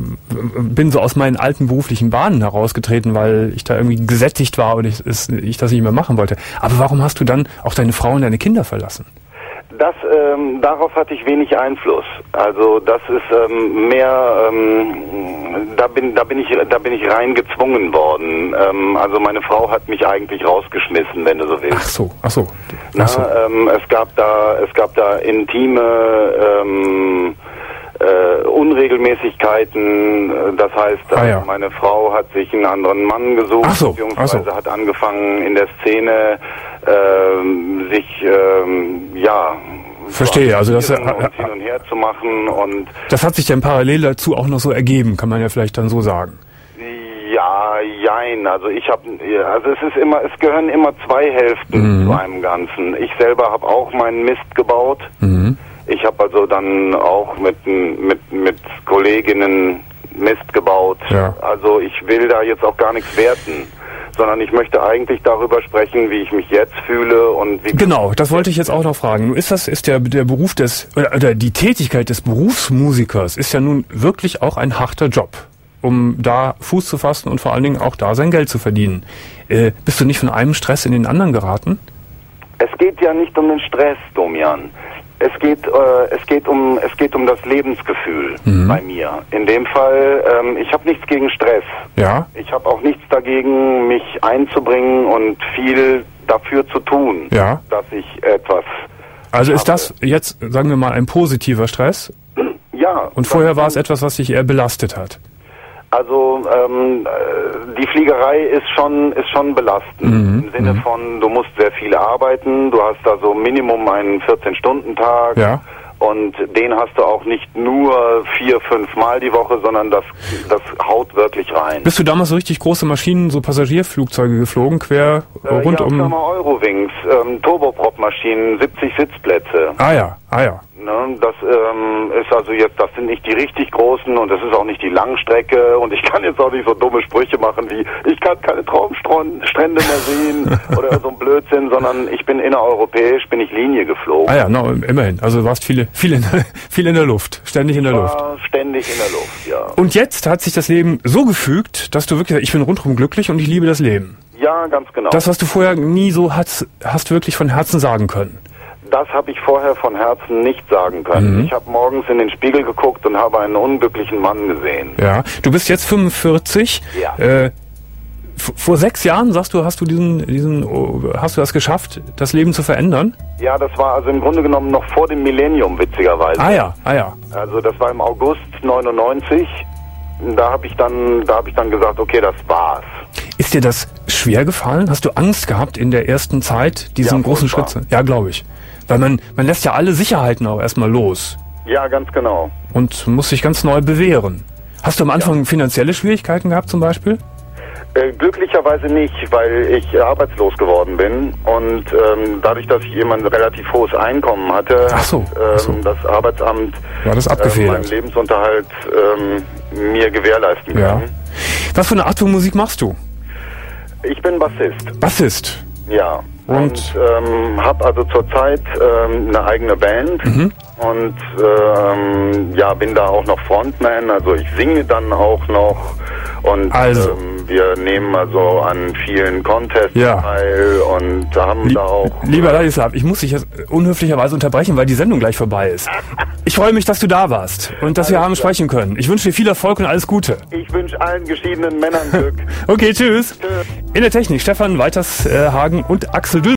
bin so aus meinen alten beruflichen Bahnen herausgetreten, weil ich da irgendwie gesättigt war und ich, es, ich das nicht mehr machen wollte. Aber warum hast du dann auch deine Frau und deine Kinder verlassen? Das, ähm, darauf hatte ich wenig Einfluss. Also das ist ähm, mehr, ähm, da bin, da bin ich, da bin ich reingezwungen worden. Ähm, also meine Frau hat mich eigentlich rausgeschmissen, wenn du so willst. Ach so, ach so. Na, ach so. Ähm, es gab da, es gab da intime ähm, äh, Unregelmäßigkeiten. Das heißt, ah, ja. meine Frau hat sich einen anderen Mann gesucht, ach so, beziehungsweise ach so. hat angefangen in der Szene ähm, sich ähm, ja verstehe, also das und hin und her zu machen und das hat sich dann parallel dazu auch noch so ergeben, kann man ja vielleicht dann so sagen. Ja, jein, also ich habe, also es ist immer, es gehören immer zwei Hälften mhm. zu einem Ganzen. Ich selber habe auch meinen Mist gebaut. Mhm. Ich habe also dann auch mit mit mit Kolleginnen Mist gebaut. Ja. Also ich will da jetzt auch gar nichts werten, sondern ich möchte eigentlich darüber sprechen, wie ich mich jetzt fühle und wie... Genau, das wollte ich jetzt auch noch fragen. Ist das, ist der, der Beruf des, oder, oder die Tätigkeit des Berufsmusikers ist ja nun wirklich auch ein harter Job, um da Fuß zu fassen und vor allen Dingen auch da sein Geld zu verdienen. Äh, bist du nicht von einem Stress in den anderen geraten? Es geht ja nicht um den Stress, Domian. Es geht, äh, es geht um, es geht um das Lebensgefühl mhm. bei mir. In dem Fall, ähm, ich habe nichts gegen Stress. Ja. Ich habe auch nichts dagegen, mich einzubringen und viel dafür zu tun, ja. dass ich etwas. Also ist das jetzt, sagen wir mal, ein positiver Stress? Ja. Und vorher war es etwas, was dich eher belastet hat? Also ähm, die Fliegerei ist schon ist schon belastend mhm. im Sinne von, du musst sehr viel arbeiten, du hast da so Minimum einen vierzehn-Stunden-Tag ja. und den hast du auch nicht nur vier, fünf Mal die Woche, sondern das das haut wirklich rein. Bist du damals so richtig große Maschinen, so Passagierflugzeuge geflogen, quer äh, rund ja, um... Ja, Eurowings, ähm, Turboprop-Maschinen, siebzig Sitzplätze. Ah ja, ah ja. Ne, das ähm, ist also jetzt, das sind nicht die richtig großen und das ist auch nicht die Langstrecke und ich kann jetzt auch nicht so dumme Sprüche machen wie, ich kann keine Traumstrände mehr sehen oder so ein Blödsinn, sondern ich bin innereuropäisch, bin ich Linie geflogen. Ah ja, no, immerhin. Also du warst viele, viel in, viel in der Luft, ständig in der ich Luft. War ständig in der Luft, ja. Und jetzt hat sich das Leben so gefügt, dass du wirklich, ich bin rundherum glücklich und ich liebe das Leben. Ja, ganz genau. Das, was du vorher nie so hast, hast du wirklich von Herzen sagen können. Das habe ich vorher von Herzen nicht sagen können. Mhm. Ich habe morgens in den Spiegel geguckt und habe einen unglücklichen Mann gesehen. Ja, du bist jetzt fünfundvierzig. Ja. Äh, vor sechs Jahren, sagst du, hast du diesen, diesen, hast du das geschafft, das Leben zu verändern? Ja, das war also im Grunde genommen noch vor dem Millennium, witzigerweise. Ah ja, ah ja. Also das war im August neunundneunzig. Da habe ich dann, da habe ich dann gesagt, okay, das war's. Ist dir das schwer gefallen? Hast du Angst gehabt in der ersten Zeit, diesen ja, großen Schritt zu? Ja, glaube ich. Weil man, man lässt ja alle Sicherheiten auch erstmal los. Ja, ganz genau. Und muss sich ganz neu bewähren. Hast du am Anfang ja. finanzielle Schwierigkeiten gehabt zum Beispiel? Äh, glücklicherweise nicht, weil ich arbeitslos geworden bin und ähm, dadurch, dass ich eben ein relativ hohes Einkommen hatte, Ach so. Ach so. Ähm, das Arbeitsamt War das äh, meinen Lebensunterhalt ähm, mir gewährleisten ja. können. Was für eine Art von Musik machst du? Ich bin Bassist. Bassist? Ja. Und, und ähm, habe also zurzeit ähm, eine eigene Band mhm. und ähm, ja, bin da auch noch Frontman, also ich singe dann auch noch und also. ähm, wir nehmen also an vielen Contests ja. teil und haben Lie da auch... Lieber Ladislav, ich muss dich jetzt unhöflicherweise unterbrechen, weil die Sendung gleich vorbei ist. Ich freue mich, dass du da warst und dass alles wir haben klar. sprechen können. Ich wünsche dir viel Erfolg und alles Gute. Ich wünsche allen geschiedenen Männern Glück. Okay, tschüss. Tschüss. In der Technik Stefan Weitershagen und Axel Dülmer.